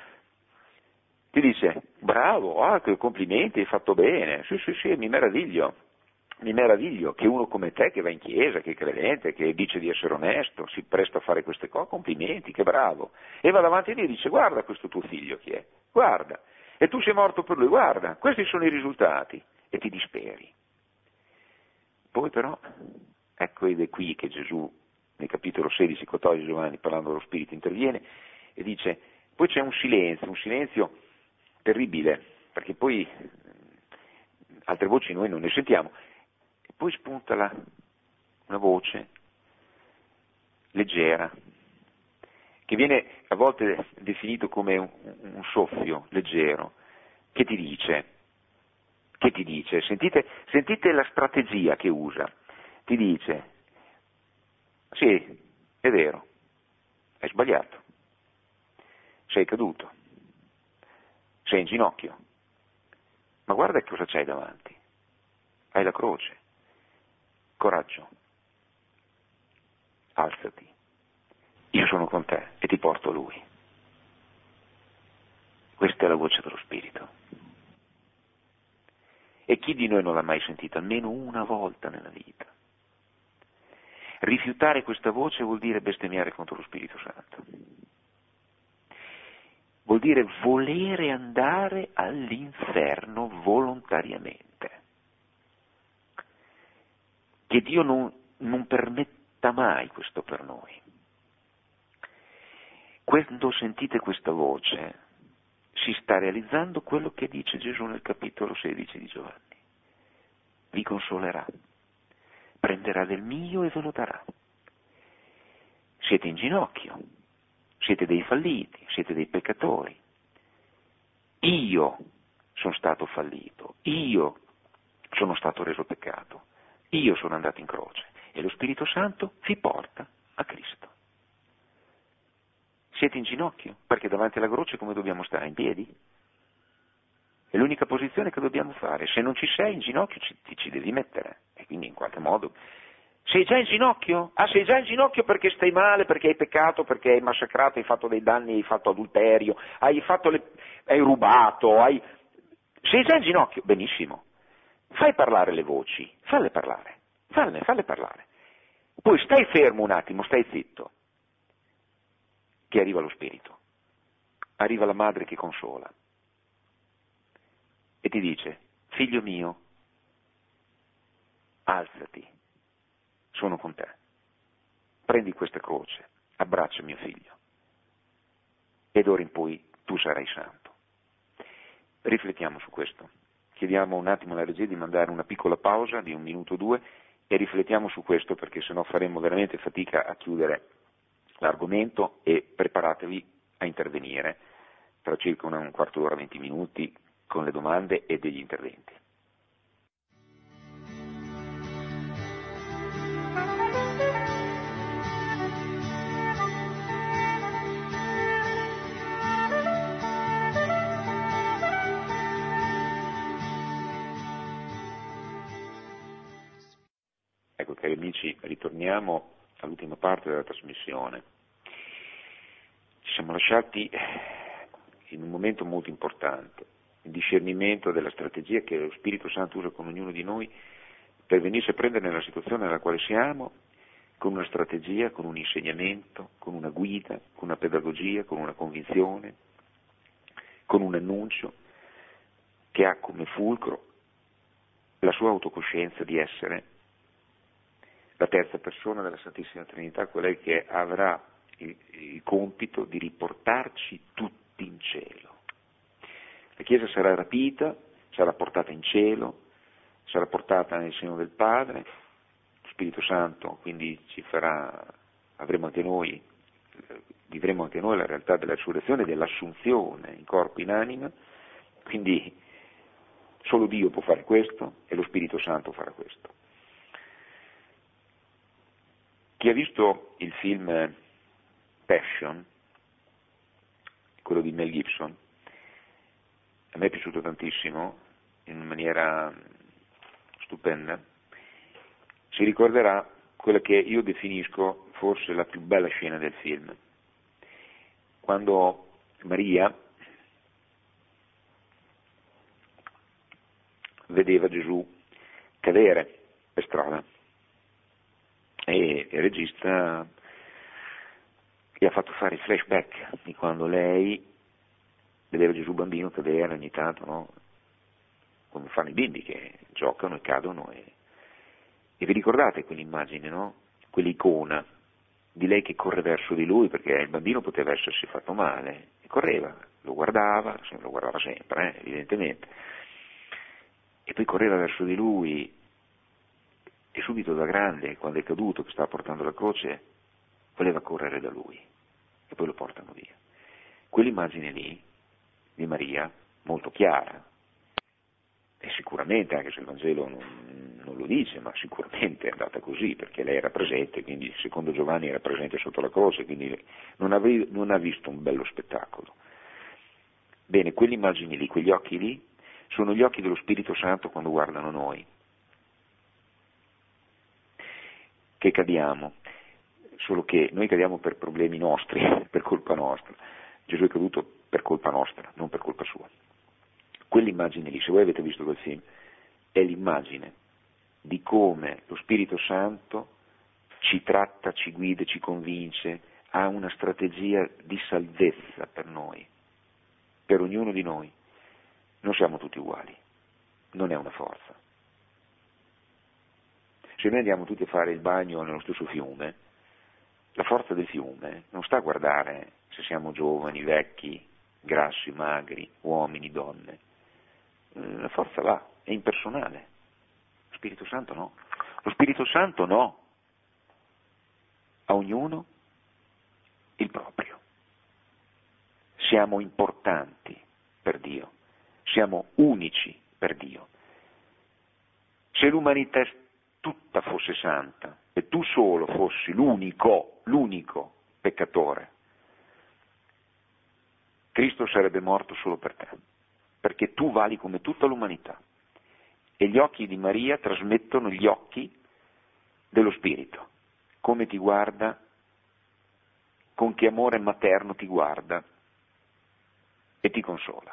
Ti dice, bravo, che complimenti, hai fatto bene, sì, mi meraviglio che uno come te, che va in chiesa, che è credente, che dice di essere onesto, si presta a fare queste cose, complimenti, che bravo. E va davanti a Dio e dice, guarda questo tuo figlio chi è, guarda, e tu sei morto per lui, guarda, questi sono i risultati, e ti disperi. Poi però, ecco ed è qui che Gesù, nel capitolo 16, 14 Giovanni, parlando dello Spirito, interviene e dice, poi c'è un silenzio terribile, perché poi altre voci noi non ne sentiamo, e poi spunta una voce leggera, che viene a volte definito come un soffio leggero, che ti dice, sentite la strategia che usa, ti dice, sì, è vero, hai sbagliato, sei caduto, sei in ginocchio, ma guarda che cosa c'hai davanti, hai la croce, coraggio, alzati, io sono con te e ti porto a Lui. Questa è la voce dello Spirito. E chi di noi non l'ha mai sentita almeno una volta nella vita? Rifiutare questa voce vuol dire bestemmiare contro lo Spirito Santo. Vuol dire volere andare all'inferno volontariamente. Che Dio non permetta mai questo per noi. Quando sentite questa voce, si sta realizzando quello che dice Gesù nel capitolo 16 di Giovanni. Vi consolerà, prenderà del mio e ve lo darà. Siete in ginocchio, siete dei falliti, siete dei peccatori. Io sono stato fallito, io sono stato reso peccato, io sono andato in croce e lo Spirito Santo vi porta a Cristo. Siete in ginocchio, perché davanti alla croce come dobbiamo stare? In piedi? È l'unica posizione che dobbiamo fare. Se non ci sei in ginocchio ci devi mettere, e quindi in qualche modo... Sei già in ginocchio? Sei già in ginocchio perché stai male, perché hai peccato, perché hai massacrato, hai fatto dei danni, hai fatto adulterio, hai rubato, Sei già in ginocchio? Benissimo. Fai parlare le voci, falle parlare. Poi stai fermo un attimo, stai zitto. Che arriva lo Spirito, arriva la madre che consola e ti dice, figlio mio, alzati, sono con te, prendi questa croce, abbraccia mio figlio ed d'ora in poi tu sarai santo. Riflettiamo su questo, chiediamo un attimo alla regia di mandare una piccola pausa di 1 minuto o 2 e riflettiamo su questo perché sennò faremo veramente fatica a chiudere l'argomento e preparatevi a intervenire tra circa un quarto d'ora, 20 minuti con le domande e degli interventi. cari amici, ritorniamo all'ultima parte della trasmissione. Ci siamo lasciati in un momento molto importante, il discernimento della strategia che lo Spirito Santo usa con ognuno di noi per venirsi a prendere nella situazione nella quale siamo, con una strategia, con un insegnamento, con una guida, con una pedagogia, con una convinzione, con un annuncio che ha come fulcro la sua autocoscienza di essere la terza persona della Santissima Trinità, colei che avrà il compito di riportarci tutti in cielo. La Chiesa sarà rapita, sarà portata in cielo, sarà portata nel seno del Padre, lo Spirito Santo quindi vivremo anche noi la realtà della risurrezione e dell'assunzione in corpo e in anima, quindi solo Dio può fare questo e lo Spirito Santo farà questo. Chi ha visto il film Passion, quello di Mel Gibson, a me è piaciuto tantissimo, in maniera stupenda, si ricorderà quella che io definisco forse la più bella scena del film, quando Maria vedeva Gesù cadere per strada e il regista gli ha fatto fare il flashback di quando lei vedeva Gesù bambino cadere ogni tanto, no? Come fanno i bimbi che giocano e cadono e vi ricordate quell'immagine, no? Quell'icona di lei che corre verso di lui perché il bambino poteva essersi fatto male e correva, lo guardava sempre, evidentemente, e poi correva verso di lui e subito da grande, quando è caduto, che stava portando la croce, voleva correre da lui e poi lo portano via. Quell'immagine lì di Maria, molto chiara, e sicuramente, anche se il Vangelo non lo dice, ma sicuramente è andata così, perché lei era presente, quindi secondo Giovanni era presente sotto la croce, quindi non ha visto un bello spettacolo. Bene, quell'immagine lì, quegli occhi lì, sono gli occhi dello Spirito Santo quando guardano noi, che cadiamo, solo che noi cadiamo per problemi nostri, per colpa nostra. Gesù è caduto per colpa nostra, non per colpa sua. Quell'immagine lì, se voi avete visto quel film, è l'immagine di come lo Spirito Santo ci tratta, ci guida, ci convince, ha una strategia di salvezza per noi, per ognuno di noi. Non siamo tutti uguali, non è una forza. Se noi andiamo tutti a fare il bagno nello stesso fiume, la forza del fiume non sta a guardare se siamo giovani, vecchi, grassi, magri, uomini, donne. La forza là, è impersonale. Lo Spirito Santo no. Lo Spirito Santo no. A ognuno il proprio. Siamo importanti per Dio, siamo unici per Dio. Se l'umanità tutta fosse santa e tu solo fossi l'unico peccatore, Cristo sarebbe morto solo per te, perché tu vali come tutta l'umanità. E gli occhi di Maria trasmettono gli occhi dello Spirito, come ti guarda, con che amore materno ti guarda e ti consola.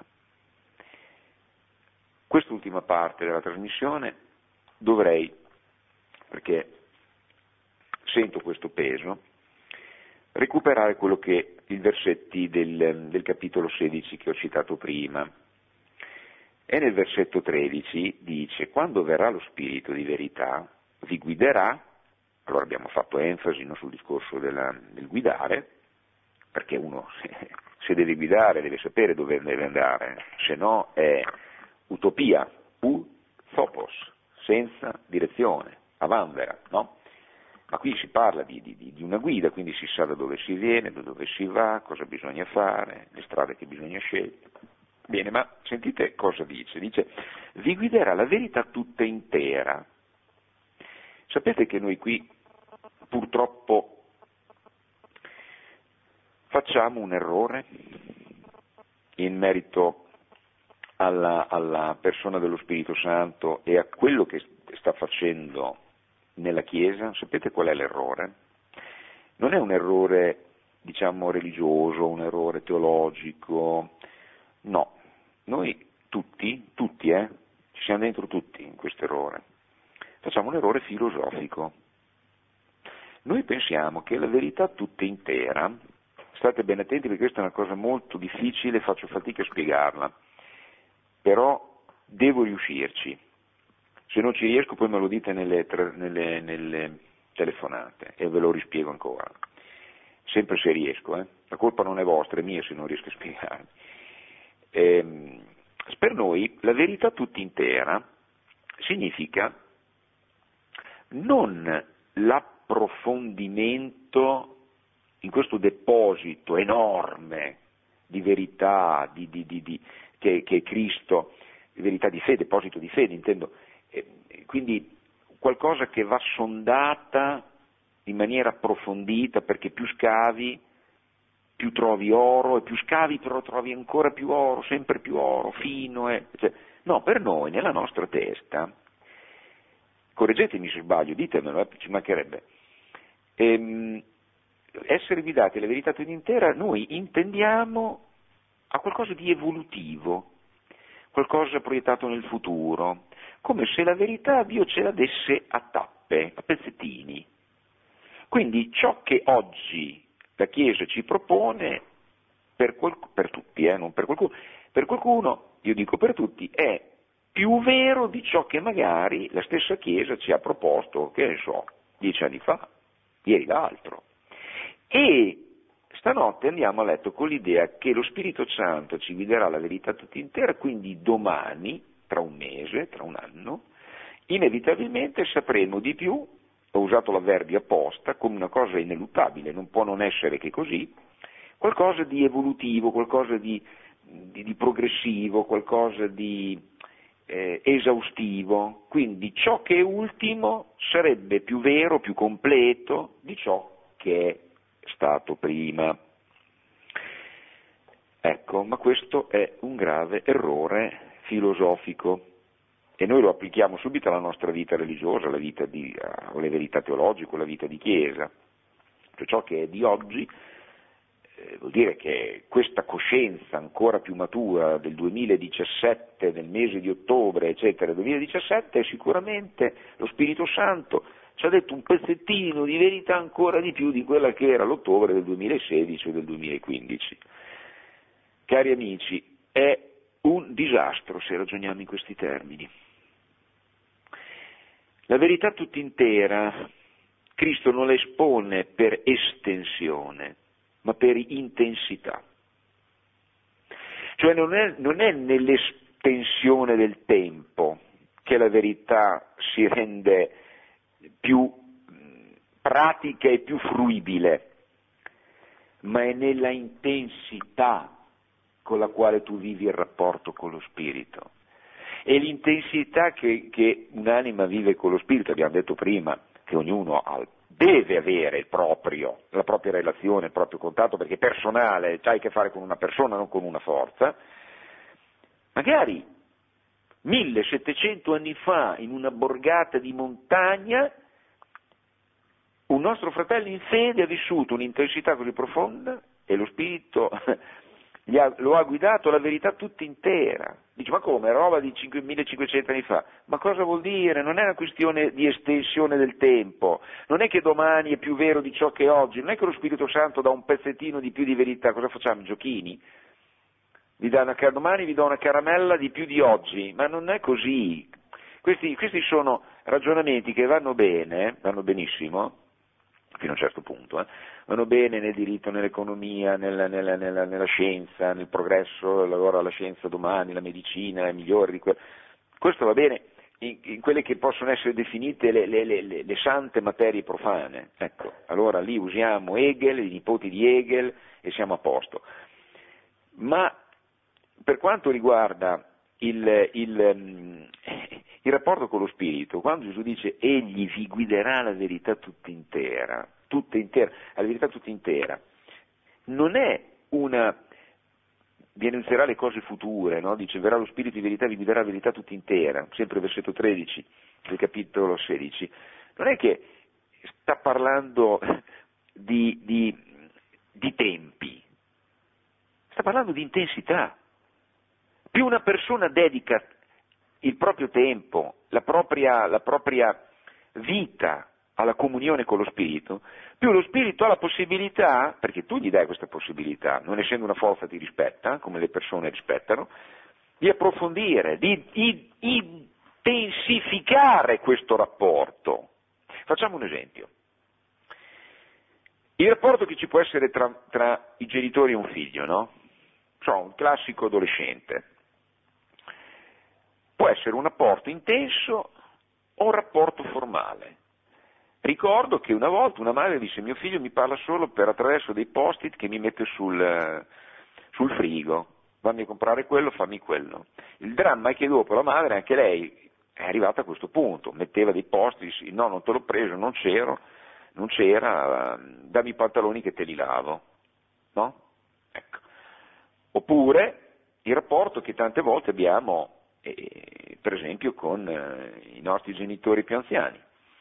Quest'ultima parte della trasmissione dovrei, perché sento questo peso, recuperare quello che i versetti del capitolo 16 che ho citato prima. E nel versetto 13 dice: quando verrà lo Spirito di verità, vi guiderà. Allora abbiamo fatto enfasi sul discorso del guidare, perché uno se deve guidare deve sapere dove deve andare, se no è utopia, thopos, senza direzione, avanvera, no? Ma qui si parla di una guida, quindi si sa da dove si viene, da dove si va, cosa bisogna fare, le strade che bisogna scegliere. Bene, ma sentite cosa dice. Dice: vi guiderà la verità tutta intera. Sapete che noi qui purtroppo facciamo un errore in merito alla persona dello Spirito Santo e a quello che sta facendo nella Chiesa, sapete qual è l'errore? Non è un errore, diciamo, religioso, un errore teologico, no, noi tutti, ci siamo dentro tutti in questo errore. Facciamo un errore filosofico. Noi pensiamo che la verità tutta intera, state ben attenti perché questa è una cosa molto difficile, faccio fatica a spiegarla, però devo riuscirci. Se non ci riesco poi me lo dite nelle telefonate e ve lo rispiego ancora. Sempre se riesco, La colpa non è vostra, è mia se non riesco a spiegarmi. Per noi la verità tutta intera significa non l'approfondimento in questo deposito enorme di verità che è Cristo, di verità di fede, deposito di fede intendo, quindi qualcosa che va sondata in maniera approfondita, perché più scavi più trovi oro, e più scavi però trovi ancora più oro, sempre più oro, fino cioè, no, per noi, nella nostra testa, correggetemi se sbaglio, ditemelo, ci mancherebbe, essere guidati alla verità tutta intera, noi intendiamo a qualcosa di evolutivo, qualcosa proiettato nel futuro, come se la verità Dio ce la desse a tappe, a pezzettini. Quindi ciò che oggi la Chiesa ci propone, per tutti, non per qualcuno, io dico per tutti, è più vero di ciò che magari la stessa Chiesa ci ha proposto, che ne so, 10 anni fa, ieri l'altro. E stanotte andiamo a letto con l'idea che lo Spirito Santo ci guiderà la verità tutta intera, quindi domani, tra un mese, tra un anno, inevitabilmente sapremo di più. Ho usato l'avverbio apposta come una cosa ineluttabile, non può non essere che così, qualcosa di evolutivo, qualcosa di progressivo, qualcosa di esaustivo, quindi ciò che è ultimo sarebbe più vero, più completo di ciò che è stato prima. Ecco, ma questo è un grave errore filosofico. E noi lo applichiamo subito alla nostra vita religiosa, alle verità teologiche, alla vita di Chiesa. Cioè, ciò che è di oggi vuol dire che questa coscienza ancora più matura del 2017, del mese di ottobre, eccetera, 2017, sicuramente lo Spirito Santo ci ha detto un pezzettino di verità ancora di più di quella che era l'ottobre del 2016 o del 2015. Cari amici, è un disastro se ragioniamo in questi termini. La verità tutta intera, Cristo non la espone per estensione, ma per intensità. Cioè non è nell'estensione del tempo che la verità si rende più pratica e più fruibile, ma è nella intensità con la quale tu vivi il rapporto con lo Spirito. E l'intensità che un'anima vive con lo Spirito, abbiamo detto prima, che ognuno deve avere la propria relazione, il proprio contatto, perché è personale, c'hai a che fare con una persona, non con una forza, magari 1700 anni fa, in una borgata di montagna, un nostro fratello in fede ha vissuto un'intensità così profonda e lo Spirito lo ha guidato alla verità tutta intera. Dice, ma come, roba di 1500 anni fa? Ma cosa vuol dire? Non è una questione di estensione del tempo, non è che domani è più vero di ciò che è oggi, non è che lo Spirito Santo dà un pezzettino di più di verità, cosa facciamo, giochini? Domani vi do una caramella di più di oggi, ma non è così. Questi sono ragionamenti che vanno bene, vanno benissimo, fino a un certo punto, vanno bene nel diritto, nell'economia, nella scienza, nel progresso, allora la scienza domani, la medicina è migliore di quello. Questo va bene in quelle che possono essere definite le sante materie profane. Ecco, allora lì usiamo Hegel, i nipoti di Hegel e siamo a posto. Ma per quanto riguarda il rapporto con lo Spirito, quando Gesù dice egli vi guiderà la verità tutta intera, la verità tutta intera, non è vi annunzierà le cose future, no? Dice verrà lo Spirito di verità, vi guiderà la verità tutta intera, sempre versetto 13 del capitolo 16. non è che sta parlando di tempi, sta parlando di intensità. Più una persona dedica il proprio tempo, la propria vita alla comunione con lo Spirito, più lo Spirito ha la possibilità, perché tu gli dai questa possibilità, non essendo una forza ti rispetta, come le persone rispettano, di approfondire, di intensificare questo rapporto. Facciamo un esempio. Il rapporto che ci può essere tra i genitori e un figlio, no? Un classico adolescente. Può essere un rapporto intenso o un rapporto formale. Ricordo che una volta una madre disse: mio figlio mi parla solo per attraverso dei post-it che mi mette sul frigo, vammi a comprare quello, fammi quello. Il dramma è che dopo la madre, anche lei, è arrivata a questo punto, metteva dei post-it, no, non te l'ho preso, non c'era, dammi i pantaloni che te li lavo, no? Ecco. Oppure il rapporto che tante volte abbiamo, per esempio, con i nostri genitori più anziani.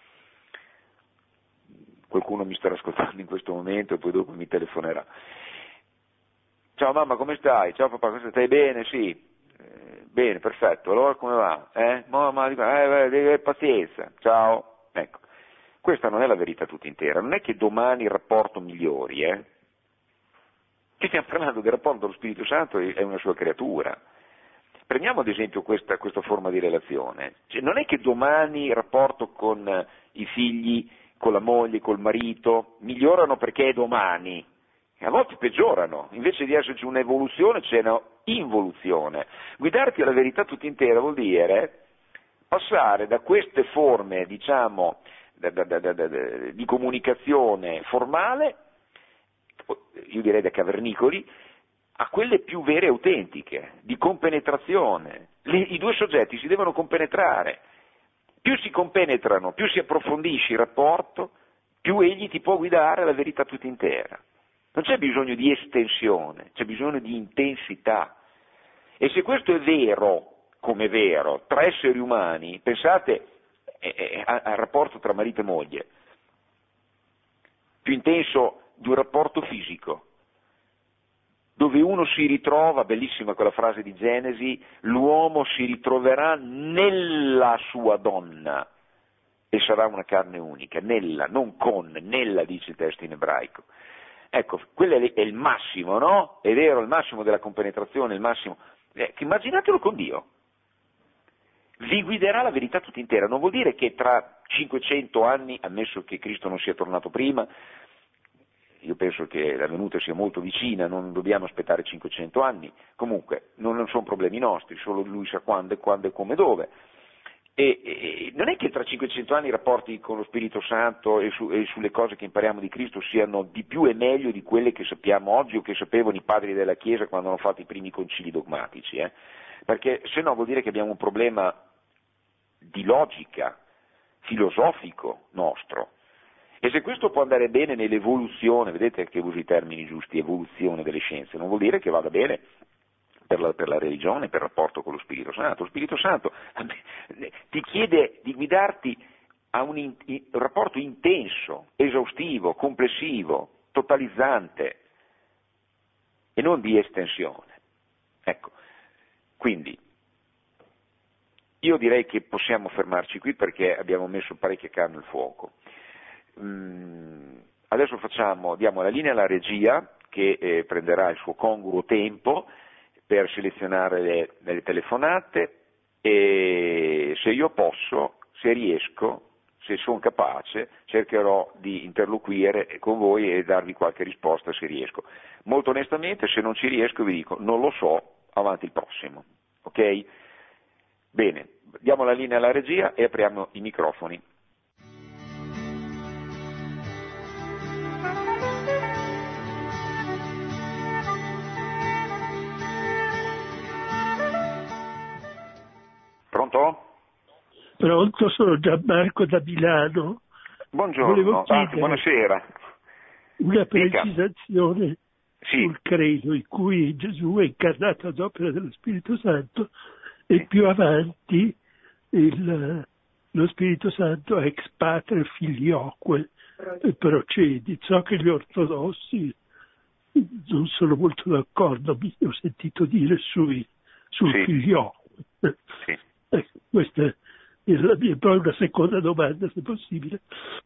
Qualcuno mi starà ascoltando in questo momento e poi dopo mi telefonerà. Ciao mamma, come stai? Ciao papà, come stai? Bene? Sì. Bene, perfetto. Allora come va? Mamma, pazienza. Ciao. Ecco. Questa non è la verità tutta intera. Non è che domani il rapporto migliori, Che stiamo parlando del rapporto dello Spirito Santo e una sua creatura. Prendiamo ad esempio questa forma di relazione. Cioè, non è che domani il rapporto con i figli, con la moglie, col marito, migliorano perché è domani, e a volte peggiorano, invece di esserci un'evoluzione c'è una involuzione. Guidarti alla verità tutta intera vuol dire passare da queste forme, diciamo, di comunicazione formale, io direi da cavernicoli, a quelle più vere e autentiche, di compenetrazione. I due soggetti si devono compenetrare. Più si compenetrano, più si approfondisce il rapporto, più egli ti può guidare alla verità tutta intera. Non c'è bisogno di estensione, c'è bisogno di intensità. E se questo è vero, come è vero, tra esseri umani, pensate al rapporto tra marito e moglie, più intenso di un rapporto fisico, dove uno si ritrova, bellissima quella frase di Genesi, l'uomo si ritroverà nella sua donna e sarà una carne unica, nella, non con, nella dice il testo in ebraico. Ecco, quello è il massimo, no? È vero, il massimo della compenetrazione, il massimo. Immaginatelo con Dio. Vi guiderà la verità tutta intera. Non vuol dire che tra 500 anni, ammesso che Cristo non sia tornato prima, io penso che la venuta sia molto vicina, non dobbiamo aspettare 500 anni, comunque non sono problemi nostri, solo lui sa quando e come dove. E non è che tra 500 anni i rapporti con lo Spirito Santo e sulle cose che impariamo di Cristo siano di più e meglio di quelle che sappiamo oggi o che sapevano i padri della Chiesa quando hanno fatto i primi concili dogmatici, perché se no vuol dire che abbiamo un problema di logica, filosofico nostro. E se questo può andare bene nell'evoluzione, vedete che uso i termini giusti, evoluzione delle scienze, non vuol dire che vada bene per la religione, per il rapporto con lo Spirito Santo. Lo Spirito Santo ti chiede di guidarti a un rapporto intenso, esaustivo, complessivo, totalizzante e non di estensione. Ecco, quindi io direi che possiamo fermarci qui perché abbiamo messo parecchia carne al fuoco. Adesso diamo la linea alla regia che prenderà il suo congruo tempo per selezionare le telefonate e se io posso, se riesco, se sono capace, cercherò di interloquire con voi e darvi qualche risposta se riesco. Molto onestamente, se non ci riesco vi dico, non lo so, avanti il prossimo, ok? Bene, diamo la linea alla regia e apriamo i microfoni. Pronto? Pronto, sono Gianmarco da Milano. Buongiorno, buonasera. Una precisazione sul credo in cui Gesù è incarnato ad opera dello Spirito Santo e più avanti il lo Spirito Santo ex Patre Filioque procedi. So che gli ortodossi non sono molto d'accordo, mi ho sentito dire sul Filioque. Sì. Questa è la mia, poi una seconda domanda, se possibile.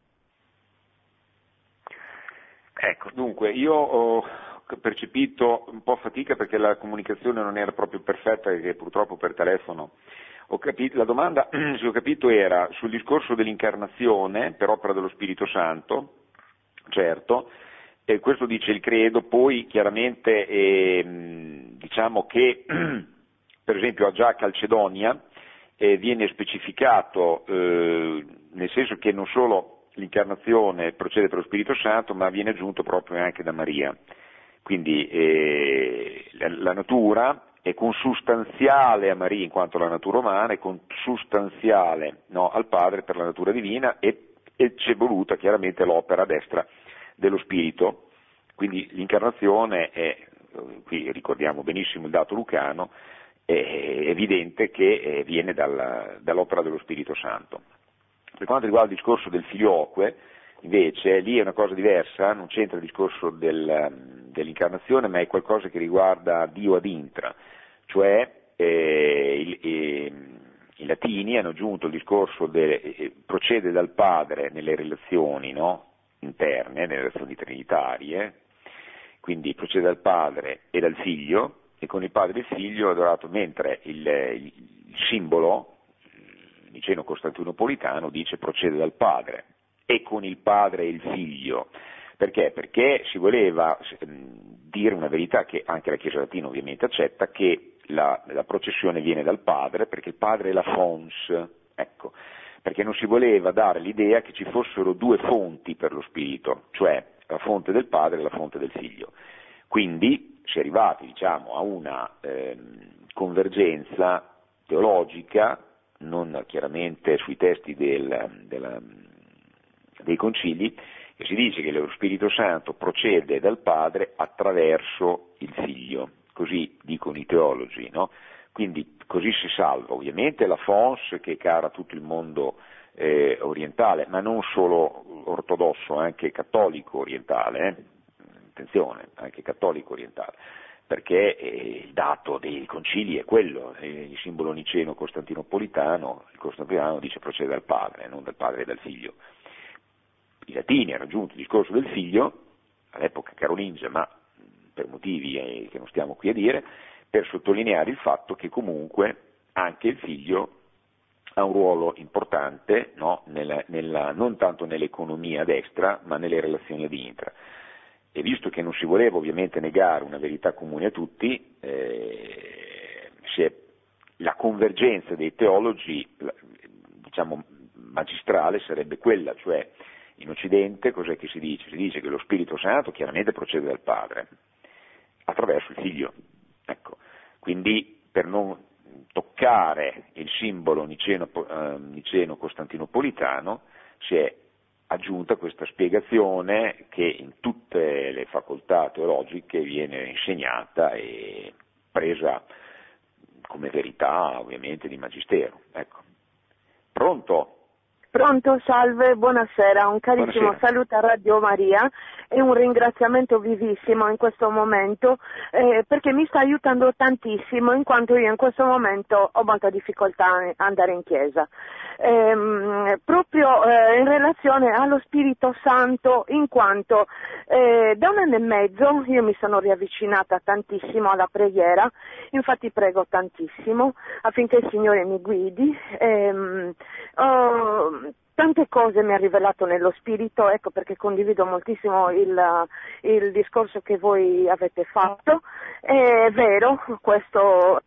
Ecco, dunque, io ho percepito un po' fatica perché la comunicazione non era proprio perfetta, perché purtroppo per telefono la domanda, se ho capito, era sul discorso dell'incarnazione per opera dello Spirito Santo, certo, e questo dice il credo, poi chiaramente diciamo che per esempio a già Calcedonia viene specificato nel senso che non solo l'incarnazione procede per lo Spirito Santo, ma viene aggiunto proprio anche da Maria. Quindi la natura è consustanziale a Maria in quanto la natura umana, è consustanziale al Padre per la natura divina e c'è voluta chiaramente l'opera a destra dello Spirito. Quindi l'incarnazione è, qui ricordiamo benissimo il dato lucano, è evidente che viene dall'opera dello Spirito Santo. Per quanto riguarda il discorso del filioque, invece, lì è una cosa diversa, non c'entra il discorso dell'incarnazione, ma è qualcosa che riguarda Dio ad intra, cioè i latini hanno aggiunto il discorso procede dal Padre nelle relazioni interne, nelle relazioni trinitarie, quindi procede dal Padre e dal Figlio, e con il Padre e il Figlio è adorato, mentre il simbolo niceno-costantinopolitano dice procede dal Padre e con il Padre e il Figlio. Perché? Perché si voleva dire una verità che anche la Chiesa latina ovviamente accetta, che la processione viene dal Padre, perché il Padre è la fons, ecco, perché non si voleva dare l'idea che ci fossero due fonti per lo Spirito, cioè la fonte del Padre e la fonte del Figlio. Quindi si è arrivati, a una convergenza teologica, non chiaramente sui testi dei concili, che si dice che lo Spirito Santo procede dal Padre attraverso il Figlio, così dicono i teologi, Quindi così si salva ovviamente la fons che è cara a tutto il mondo orientale, ma non solo ortodosso, anche cattolico orientale, attenzione, anche cattolico orientale, perché il dato dei concili è quello, il simbolo niceno-costantinopolitano, il costantinopoliano dice procede dal Padre, non dal Padre e dal Figlio. I latini hanno aggiunto il discorso del Figlio, all'epoca carolingia, ma per motivi che non stiamo qui a dire, per sottolineare il fatto che comunque anche il Figlio ha un ruolo importante, non tanto nell'economia destra, ma nelle relazioni ad intra. E visto che non si voleva ovviamente negare una verità comune a tutti, la convergenza dei teologi, magistrale sarebbe quella, cioè in Occidente cos'è che si dice? Si dice che lo Spirito Santo chiaramente procede dal Padre, attraverso il Figlio. Ecco. Quindi per non toccare il simbolo niceno-costantinopolitano si è aggiunta questa spiegazione che in tutte le facoltà teologiche viene insegnata e presa come verità ovviamente di magistero. Ecco. Pronto? Pronto, salve, buonasera, un carissimo saluto a Radio Maria e un ringraziamento vivissimo in questo momento perché mi sta aiutando tantissimo in quanto io in questo momento ho molta difficoltà a andare in chiesa. Proprio in relazione allo Spirito Santo, in quanto da 1 anno e mezzo io mi sono riavvicinata tantissimo alla preghiera, infatti prego tantissimo affinché il Signore mi guidi. Tante cose mi ha rivelato nello spirito, ecco perché condivido moltissimo il discorso che voi avete fatto, è vero questo.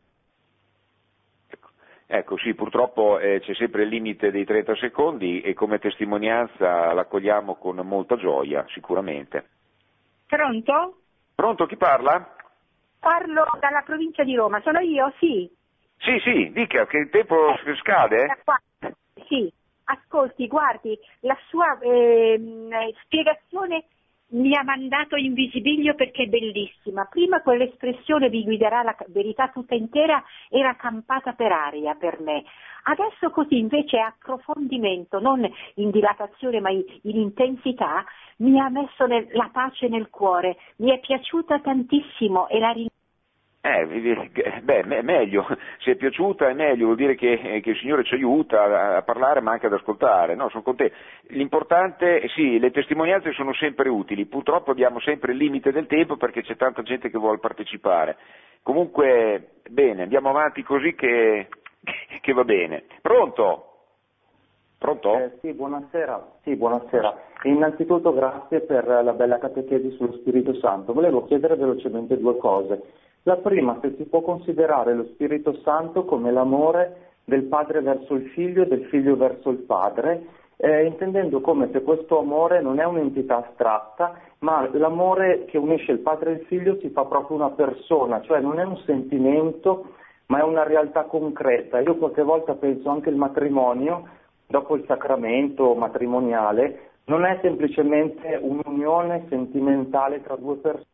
Ecco sì, purtroppo c'è sempre il limite dei 30 secondi e come testimonianza l'accogliamo con molta gioia, sicuramente. Pronto? Pronto, chi parla? Parlo dalla provincia di Roma, sono io, sì. Sì, dica, che il tempo scade? Sì, ascolti, guardi, la sua spiegazione mi ha mandato in visibilio perché è bellissima. Prima quell'espressione "vi guiderà la verità tutta intera" era campata per aria per me. Adesso così invece approfondimento, non in dilatazione ma in intensità, mi ha messo la pace nel cuore. Mi è piaciuta tantissimo e la ringrazio. Meglio, se è piaciuta è meglio, vuol dire che il Signore ci aiuta a parlare ma anche ad ascoltare, no? Sono con te. L'importante, sì, le testimonianze sono sempre utili, purtroppo abbiamo sempre il limite del tempo perché c'è tanta gente che vuole partecipare. Comunque, bene, andiamo avanti così che va bene. Pronto? Pronto? Sì, buonasera. Innanzitutto grazie per la bella catechesi sullo Spirito Santo. Volevo chiedere velocemente due cose. La prima, se si può considerare lo Spirito Santo come l'amore del padre verso il figlio e del figlio verso il padre, intendendo come se questo amore non è un'entità astratta, ma l'amore che unisce il padre e il figlio si fa proprio una persona, cioè non è un sentimento, ma è una realtà concreta. Io qualche volta penso anche il matrimonio, dopo il sacramento matrimoniale, non è semplicemente un'unione sentimentale tra due persone.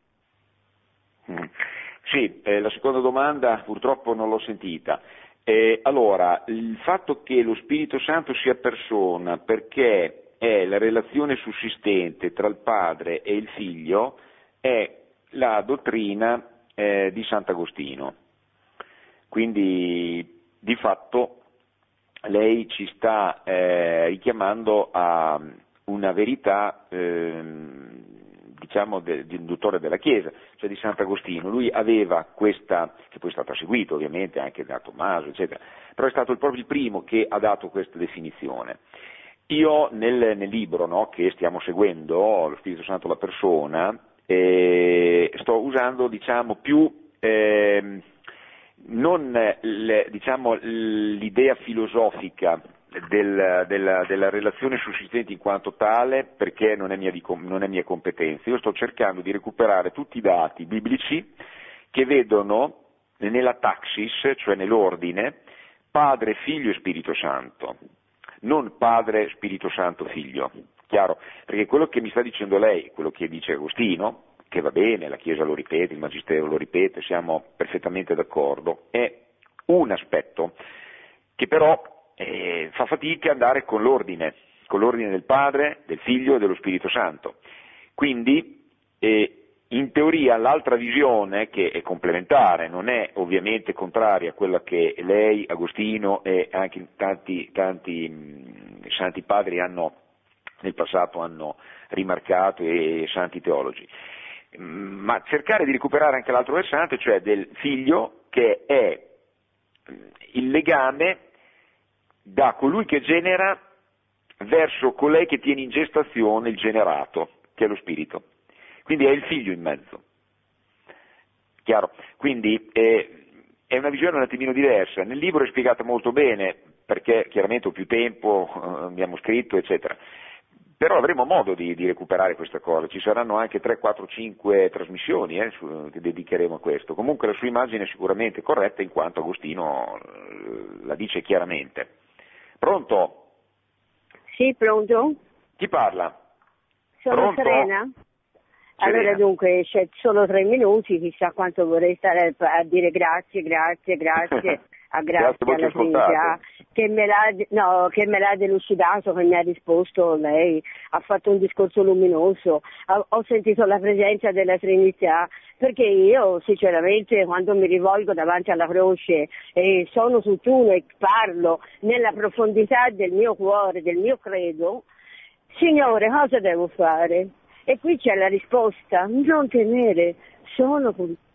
Sì, la seconda domanda purtroppo non l'ho sentita. Allora, il fatto che lo Spirito Santo sia persona perché è la relazione sussistente tra il padre e il figlio è la dottrina di Sant'Agostino. Quindi, di fatto, lei ci sta richiamando a una verità diciamo del dottore della Chiesa, cioè di Sant'Agostino. Lui aveva questa, che poi è stata seguita ovviamente anche da Tommaso, eccetera, però è stato proprio il primo che ha dato questa definizione. Io nel libro, no, che stiamo seguendo, Lo Spirito Santo la persona, sto usando diciamo più non l'idea filosofica della relazione sussistente in quanto tale, perché non è mia competenza. Io sto cercando di recuperare tutti i dati biblici che vedono nella taxis, cioè nell'ordine, Padre, Figlio e Spirito Santo, non Padre, Spirito Santo, Figlio. Chiaro? Perché quello che mi sta dicendo lei, quello che dice Agostino, che va bene, la Chiesa lo ripete, il Magistero lo ripete, siamo perfettamente d'accordo, è un aspetto che però fa fatica ad andare con l'ordine del Padre, del Figlio e dello Spirito Santo. Quindi, in teoria, l'altra visione, che è complementare, non è ovviamente contraria a quella che lei, Agostino e anche tanti santi padri nel passato hanno rimarcato, e santi teologi, ma cercare di recuperare anche l'altro versante, cioè del Figlio, che è il legame da colui che genera verso colei che tiene in gestazione il generato, che è lo Spirito. Quindi è il Figlio in mezzo. Chiaro? Quindi è una visione un attimino diversa. Nel libro è spiegata molto bene, perché chiaramente ho più tempo, abbiamo scritto, eccetera. Però avremo modo di recuperare questa cosa, ci saranno anche 3, 4, 5 trasmissioni che dedicheremo a questo. Comunque la sua immagine è sicuramente corretta, in quanto Agostino la dice chiaramente. Pronto? Sì, pronto? Chi parla? Sono Pronto? Serena. Allora dunque c'è solo 3 minuti, chissà quanto vorrei stare a dire grazie a Grazia, alla Trinità, che me l'ha delucidato, che mi ha risposto lei, ha fatto un discorso luminoso, ho sentito la presenza della Trinità, perché io sinceramente quando mi rivolgo davanti alla croce e sono tutt'uno e parlo nella profondità del mio cuore, del mio credo, Signore, cosa devo fare? E qui c'è la risposta, non temere, sono con te.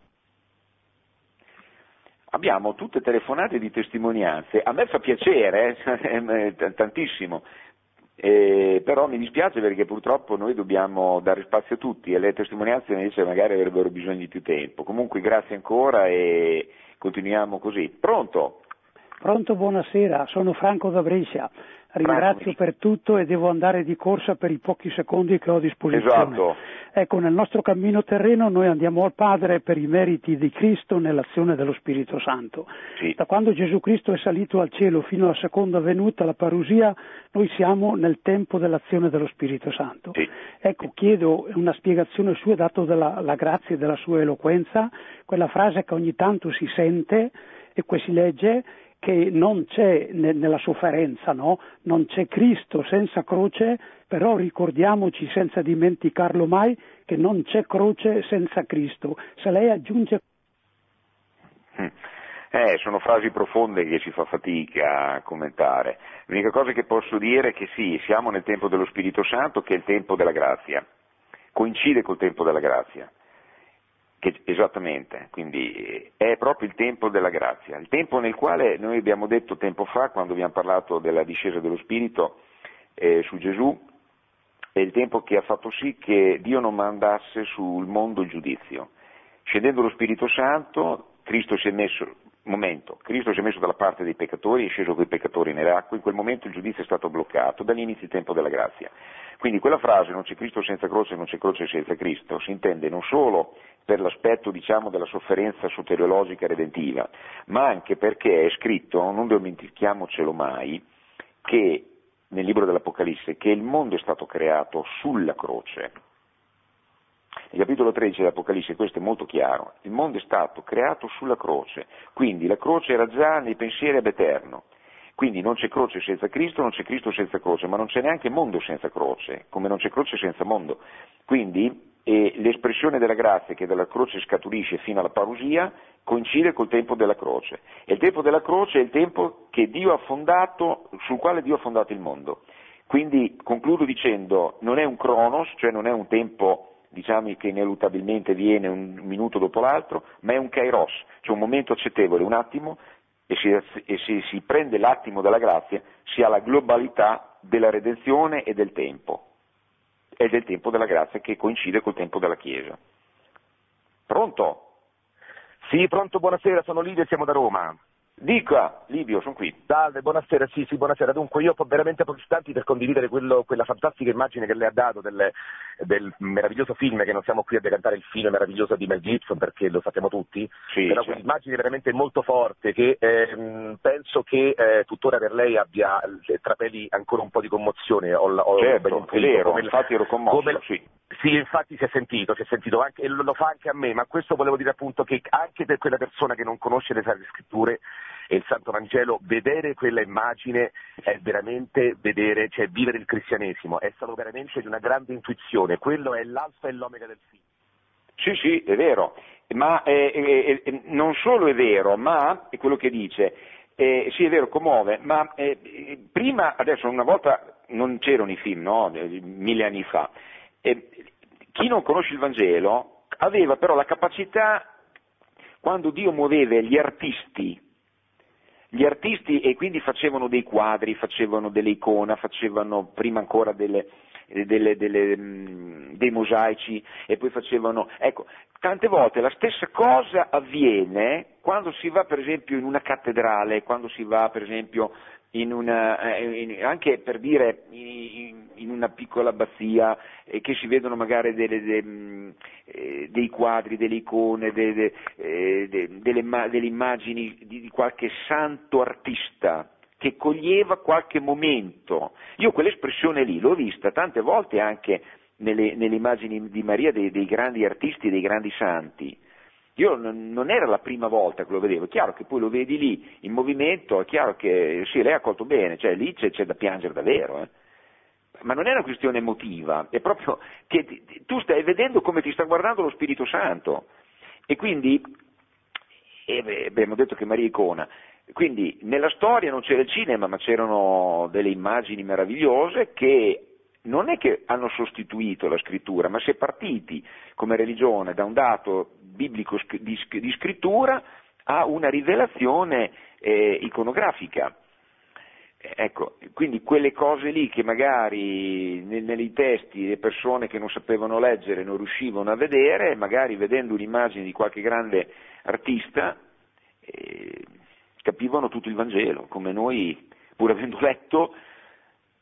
Abbiamo tutte telefonate di testimonianze, a me fa piacere, tantissimo, però mi dispiace perché purtroppo noi dobbiamo dare spazio a tutti e le testimonianze invece magari avrebbero bisogno di più tempo. Comunque grazie ancora e continuiamo così. Pronto? Pronto, buonasera, sono Franco da Brescia. ringrazio per tutto e devo andare di corsa per i pochi secondi che ho a disposizione. Esatto. Ecco, nel nostro cammino terreno noi andiamo al Padre per i meriti di Cristo nell'azione dello Spirito Santo. Sì. Da quando Gesù Cristo è salito al cielo fino alla seconda venuta, la parusia, noi siamo nel tempo dell'azione dello Spirito Santo. Sì. Ecco, chiedo una spiegazione sua, dato la grazia della sua eloquenza, quella frase che ogni tanto si sente e poi si legge, che non c'è nella sofferenza, no? Non c'è Cristo senza croce, però ricordiamoci senza dimenticarlo mai che non c'è croce senza Cristo. Se lei aggiunge... Sono frasi profonde che si fa fatica a commentare. L'unica cosa che posso dire è che sì, siamo nel tempo dello Spirito Santo, che è il tempo della grazia, coincide col tempo della grazia. Esattamente, quindi è proprio il tempo della grazia, il tempo nel quale noi abbiamo detto tempo fa, quando abbiamo parlato della discesa dello Spirito su Gesù, è il tempo che ha fatto sì che Dio non mandasse sul mondo il giudizio. Scendendo lo Spirito Santo, Cristo si è messo dalla parte dei peccatori, è sceso con i peccatori nell'acqua, in quel momento il giudizio è stato bloccato, da lì inizia il tempo della grazia. Quindi quella frase, non c'è Cristo senza croce, non c'è croce senza Cristo, si intende non solo per l'aspetto, diciamo, della sofferenza soteriologica redentiva, ma anche perché è scritto, non dimentichiamocelo mai, che nel libro dell'Apocalisse, che il mondo è stato creato sulla croce. Nel capitolo 13 dell'Apocalisse questo è molto chiaro, il mondo è stato creato sulla croce, quindi la croce era già nei pensieri ab eterno, quindi non c'è croce senza Cristo, non c'è Cristo senza croce, ma non c'è neanche mondo senza croce, come non c'è croce senza mondo. Quindi l'espressione della grazia che dalla croce scaturisce fino alla parusia coincide col tempo della croce, e il tempo della croce è il tempo che Dio ha fondato, sul quale Dio ha fondato il mondo. Quindi concludo dicendo, non è un cronos, cioè non è un tempo, diciamo, che ineluttabilmente viene un minuto dopo l'altro, ma è un kairos, cioè un momento accettevole, un attimo, e se si prende l'attimo della grazia si ha la globalità della redenzione e del tempo, e del tempo della grazia che coincide col tempo della Chiesa. Pronto? Sì, pronto, buonasera, sono Livio e siamo da Roma. Dica, Livio, sono qui. Salve, buonasera, sì, buonasera. Dunque, io ho veramente pochi istanti per condividere quella fantastica immagine che lei ha dato del meraviglioso film, che non siamo qui a decantare il film meraviglioso di Mel Gibson, perché lo sappiamo tutti, sì, però quell'immagine veramente molto forte, che penso che tuttora per lei abbia trapeli ancora un po' di commozione. Certo, è vero, infatti ero commosso, sì. Sì, infatti si è sentito anche, e lo fa anche a me, ma questo volevo dire appunto che anche per quella persona che non conosce le Sacre Scritture e il Santo Vangelo, vedere quella immagine è veramente vedere, cioè vivere il cristianesimo, è stato veramente di una grande intuizione, quello è l'alfa e l'omega del film. Sì, è vero, ma non solo è vero, ma è quello che dice, sì è vero, commuove, ma prima, adesso una volta non c'erano i film, no? 1000 anni fa, chi non conosce il Vangelo aveva però la capacità, quando Dio muoveva gli artisti e quindi facevano dei quadri, facevano delle icone, facevano prima ancora dei mosaici e poi facevano, ecco, tante volte la stessa cosa avviene quando si va per esempio in una cattedrale, quando si va per esempio anche per dire in una piccola abbazia, che si vedono magari dei quadri, delle icone, delle immagini di qualche santo artista che coglieva qualche momento. Io quell'espressione lì l'ho vista tante volte anche nelle immagini di Maria dei grandi artisti, dei grandi santi. Io non era la prima volta che lo vedevo, è chiaro che poi lo vedi lì in movimento, è chiaro che sì, lei ha colto bene, cioè lì c'è da piangere davvero, ma non è una questione emotiva, è proprio che tu stai vedendo come ti sta guardando lo Spirito Santo, e quindi, abbiamo detto che Maria è icona, quindi nella storia non c'era il cinema, ma c'erano delle immagini meravigliose che non è che hanno sostituito la scrittura, ma si è partiti come religione da un dato biblico di scrittura a una rivelazione iconografica. Ecco, quindi quelle cose lì che magari nei testi le persone che non sapevano leggere non riuscivano a vedere, magari vedendo un'immagine di qualche grande artista capivano tutto il Vangelo, come noi, pur avendo letto,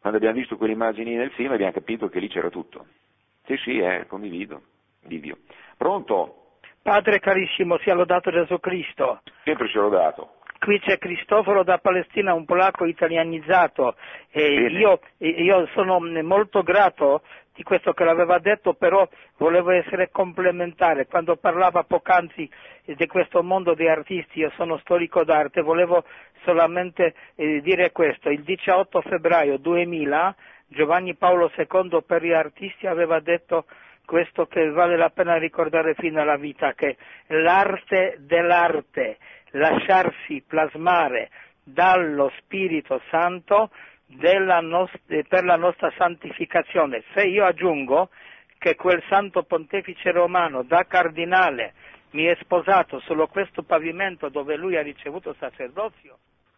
Quando abbiamo visto quelle immagini nel film abbiamo capito che lì c'era tutto. Sì, condivido. Livio. Pronto? Padre carissimo, sia lodato Gesù Cristo. Sempre sia lodato. Qui c'è Cristoforo da Palestina, un polacco italianizzato. Io sono molto grato di questo che l'aveva detto, però volevo essere complementare. Quando parlava poc'anzi di questo mondo di artisti, io sono storico d'arte, volevo solamente dire questo. Il 18 febbraio 2000 Giovanni Paolo II per gli artisti aveva detto questo che vale la pena ricordare fino alla vita, che l'arte dell'arte, lasciarsi plasmare dallo Spirito Santo per la nostra santificazione. Se io aggiungo che quel Santo Pontefice Romano da cardinale mi è sposato solo questo pavimento dove lui ha ricevuto sacerdozio.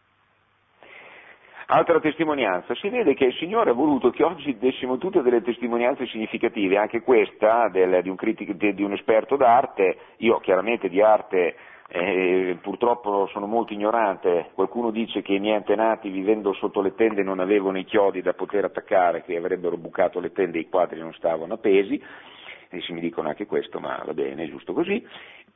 Altra testimonianza, si vede che il Signore ha voluto che oggi dessimo tutte delle testimonianze significative, anche questa di un esperto d'arte. Io chiaramente di arte purtroppo sono molto ignorante. Qualcuno dice che i miei antenati vivendo sotto le tende non avevano i chiodi da poter attaccare, che avrebbero bucato le tende e i quadri non stavano appesi, e si mi dicono anche questo, ma va bene, è giusto così.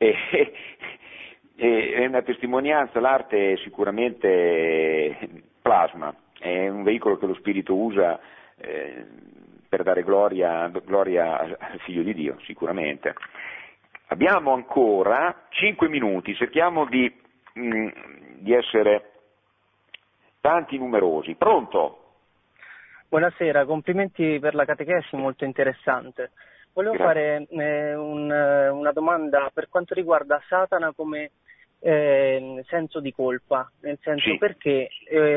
È una testimonianza, l'arte è sicuramente plasma, è un veicolo che lo Spirito usa per dare gloria al Figlio di Dio, sicuramente. Abbiamo ancora 5 minuti, cerchiamo di essere tanti numerosi. Pronto? Buonasera, complimenti per la catechesi, molto interessante. Volevo fare una domanda per quanto riguarda Satana come senso di colpa, nel senso perché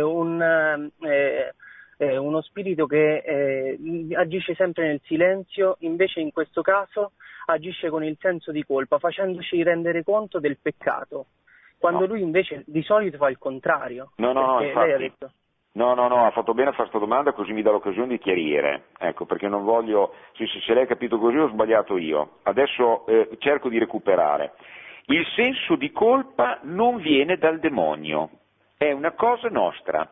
uno spirito che agisce sempre nel silenzio, invece in questo caso agisce con il senso di colpa, facendoci rendere conto del peccato, quando lui invece di solito fa il contrario. No, infatti. Lei ha detto... No, ha fatto bene a fare questa domanda, così mi dà l'occasione di chiarire, ecco, perché non voglio, se lei ha capito così ho sbagliato io, adesso cerco di recuperare. Il senso di colpa non viene dal demonio, è una cosa nostra,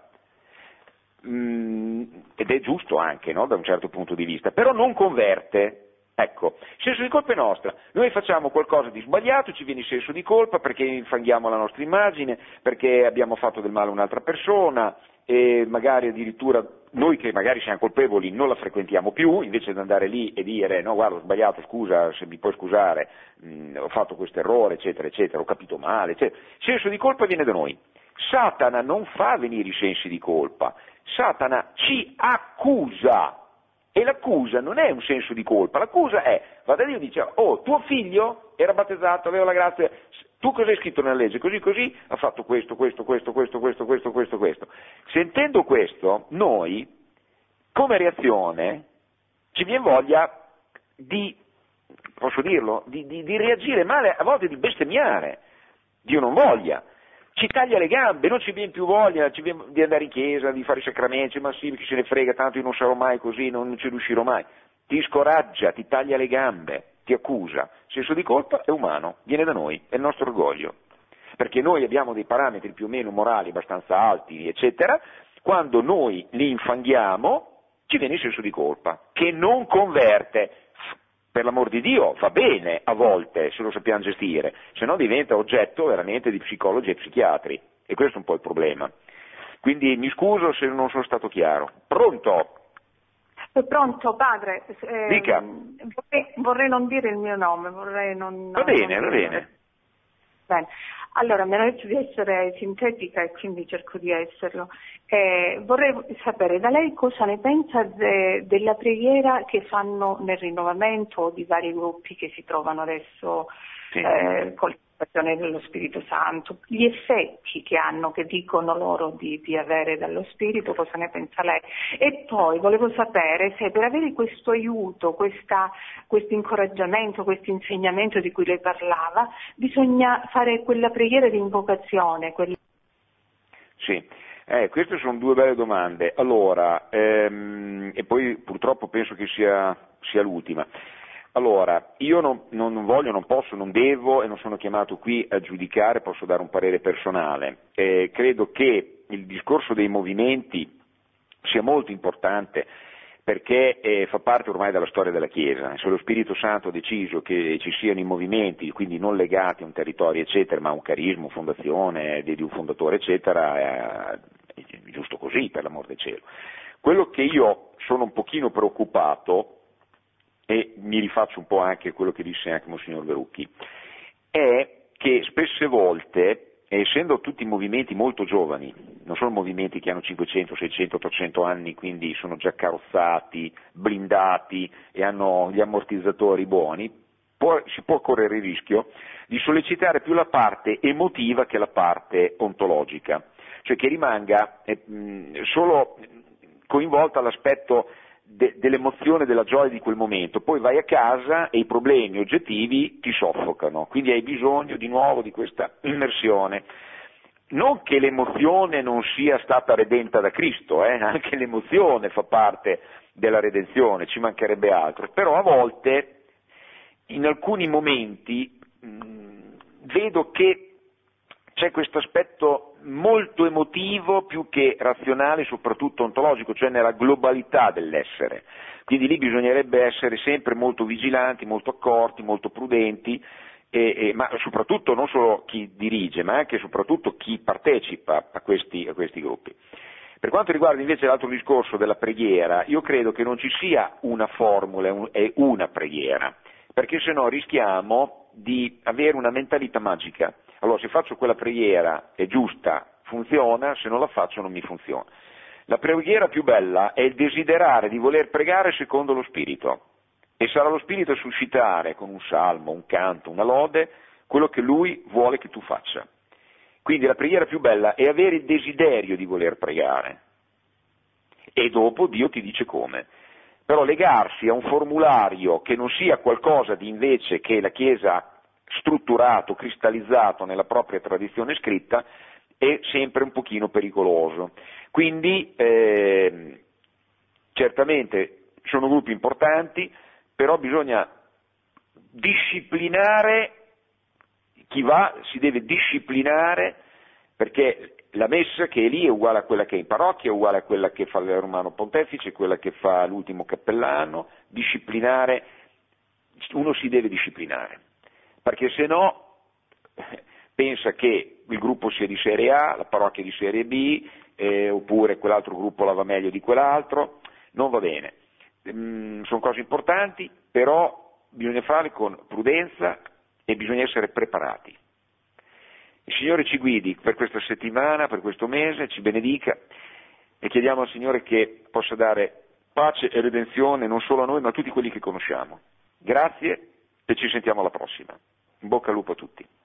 ed è giusto anche, no, da un certo punto di vista, però non converte. Ecco, il senso di colpa è nostra, noi facciamo qualcosa di sbagliato, ci viene il senso di colpa perché infanghiamo la nostra immagine, perché abbiamo fatto del male a un'altra persona, e magari addirittura noi che magari siamo colpevoli non la frequentiamo più, invece di andare lì e dire no guarda ho sbagliato, scusa, se mi puoi scusare, ho fatto questo errore, eccetera, eccetera, ho capito male, eccetera. Il senso di colpa viene da noi. Satana non fa venire i sensi di colpa, Satana ci accusa. E l'accusa non è un senso di colpa, l'accusa è, va da Dio e dice, oh, tuo figlio era battezzato, aveva la grazia, tu cosa hai scritto nella legge? Così, ha fatto questo. Sentendo questo, noi, come reazione, ci viene voglia di, posso dirlo, di reagire male, a volte di bestemmiare, Dio non voglia. Ci taglia le gambe, non ci viene più voglia di andare in chiesa, di fare i sacramenti, ma sì, chi se ne frega, tanto io non sarò mai così, non ci riuscirò mai. Ti scoraggia, ti taglia le gambe, ti accusa. Il senso di colpa è umano, viene da noi, è il nostro orgoglio. Perché noi abbiamo dei parametri più o meno morali abbastanza alti, eccetera, quando noi li infanghiamo ci viene il senso di colpa, che non converte. Per l'amor di Dio, va bene a volte se lo sappiamo gestire, se no diventa oggetto veramente di psicologi e psichiatri, e questo è un po' il problema. Quindi mi scuso se non sono stato chiaro. Pronto? Pronto, padre. Dica. Vorrei non dire il mio nome, vorrei non... Va bene. Bene. Allora, mi hanno detto di essere sintetica e quindi cerco di esserlo. Vorrei sapere da lei cosa ne pensa della preghiera che fanno nel rinnovamento di vari gruppi che si trovano adesso con l'azione dello Spirito Santo, gli effetti che hanno, che dicono loro di avere dallo Spirito, cosa ne pensa lei? E poi volevo sapere se per avere questo aiuto, questo incoraggiamento, questo insegnamento di cui lei parlava, bisogna fare quella preghiera di invocazione. Sì. Queste sono due belle domande. Allora, e poi purtroppo penso che sia l'ultima. Allora, io non voglio, non posso, non devo e non sono chiamato qui a giudicare, posso dare un parere personale. Credo che il discorso dei movimenti sia molto importante, perché fa parte ormai della storia della Chiesa. Se lo Spirito Santo ha deciso che ci siano i movimenti, quindi non legati a un territorio eccetera, ma a un carisma, fondazione di un fondatore eccetera, è giusto così, per l'amor del cielo. Quello che io sono un pochino preoccupato, e mi rifaccio un po' anche a quello che disse anche Monsignor Verrucchi, è che spesse volte, essendo tutti movimenti molto giovani, non sono movimenti che hanno 500, 600, 800 anni, quindi sono già carrozzati, blindati e hanno gli ammortizzatori buoni, si può correre il rischio di sollecitare più la parte emotiva che la parte ontologica, cioè che rimanga solo coinvolta l'aspetto dell'emozione, della gioia di quel momento, poi vai a casa e i problemi oggettivi ti soffocano, quindi hai bisogno di nuovo di questa immersione. Non che l'emozione non sia stata redenta da Cristo, anche l'emozione fa parte della redenzione, ci mancherebbe altro, però a volte in alcuni momenti vedo che c'è questo aspetto molto emotivo più che razionale, soprattutto ontologico, cioè nella globalità dell'essere. Quindi lì bisognerebbe essere sempre molto vigilanti, molto accorti, molto prudenti, ma soprattutto non solo chi dirige, ma anche e soprattutto chi partecipa a questi gruppi. Per quanto riguarda invece l'altro discorso della preghiera, io credo che non ci sia una formula e una preghiera, perché se no rischiamo di avere una mentalità magica. Allora, se faccio quella preghiera è giusta, funziona, se non la faccio non mi funziona. La preghiera più bella è il desiderare di voler pregare secondo lo Spirito, e sarà lo Spirito a suscitare con un salmo, un canto, una lode, quello che Lui vuole che tu faccia. Quindi la preghiera più bella è avere il desiderio di voler pregare, e dopo Dio ti dice come. Però legarsi a un formulario che non sia qualcosa di invece che la Chiesa strutturato, cristallizzato nella propria tradizione scritta, è sempre un pochino pericoloso. Quindi certamente sono gruppi importanti, però bisogna disciplinare chi va, si deve disciplinare, perché la messa che è lì è uguale a quella che è in parrocchia, è uguale a quella che fa il Romano Pontefice, quella che fa l'ultimo cappellano. Disciplinare, uno si deve disciplinare, perché se no pensa che il gruppo sia di serie A, la parrocchia di serie B, oppure quell'altro gruppo la va meglio di quell'altro, non va bene. Sono cose importanti, però bisogna farle con prudenza e bisogna essere preparati. Il Signore ci guidi per questa settimana, per questo mese, ci benedica, e chiediamo al Signore che possa dare pace e redenzione non solo a noi ma a tutti quelli che conosciamo. Grazie e ci sentiamo alla prossima. In bocca al lupo a tutti.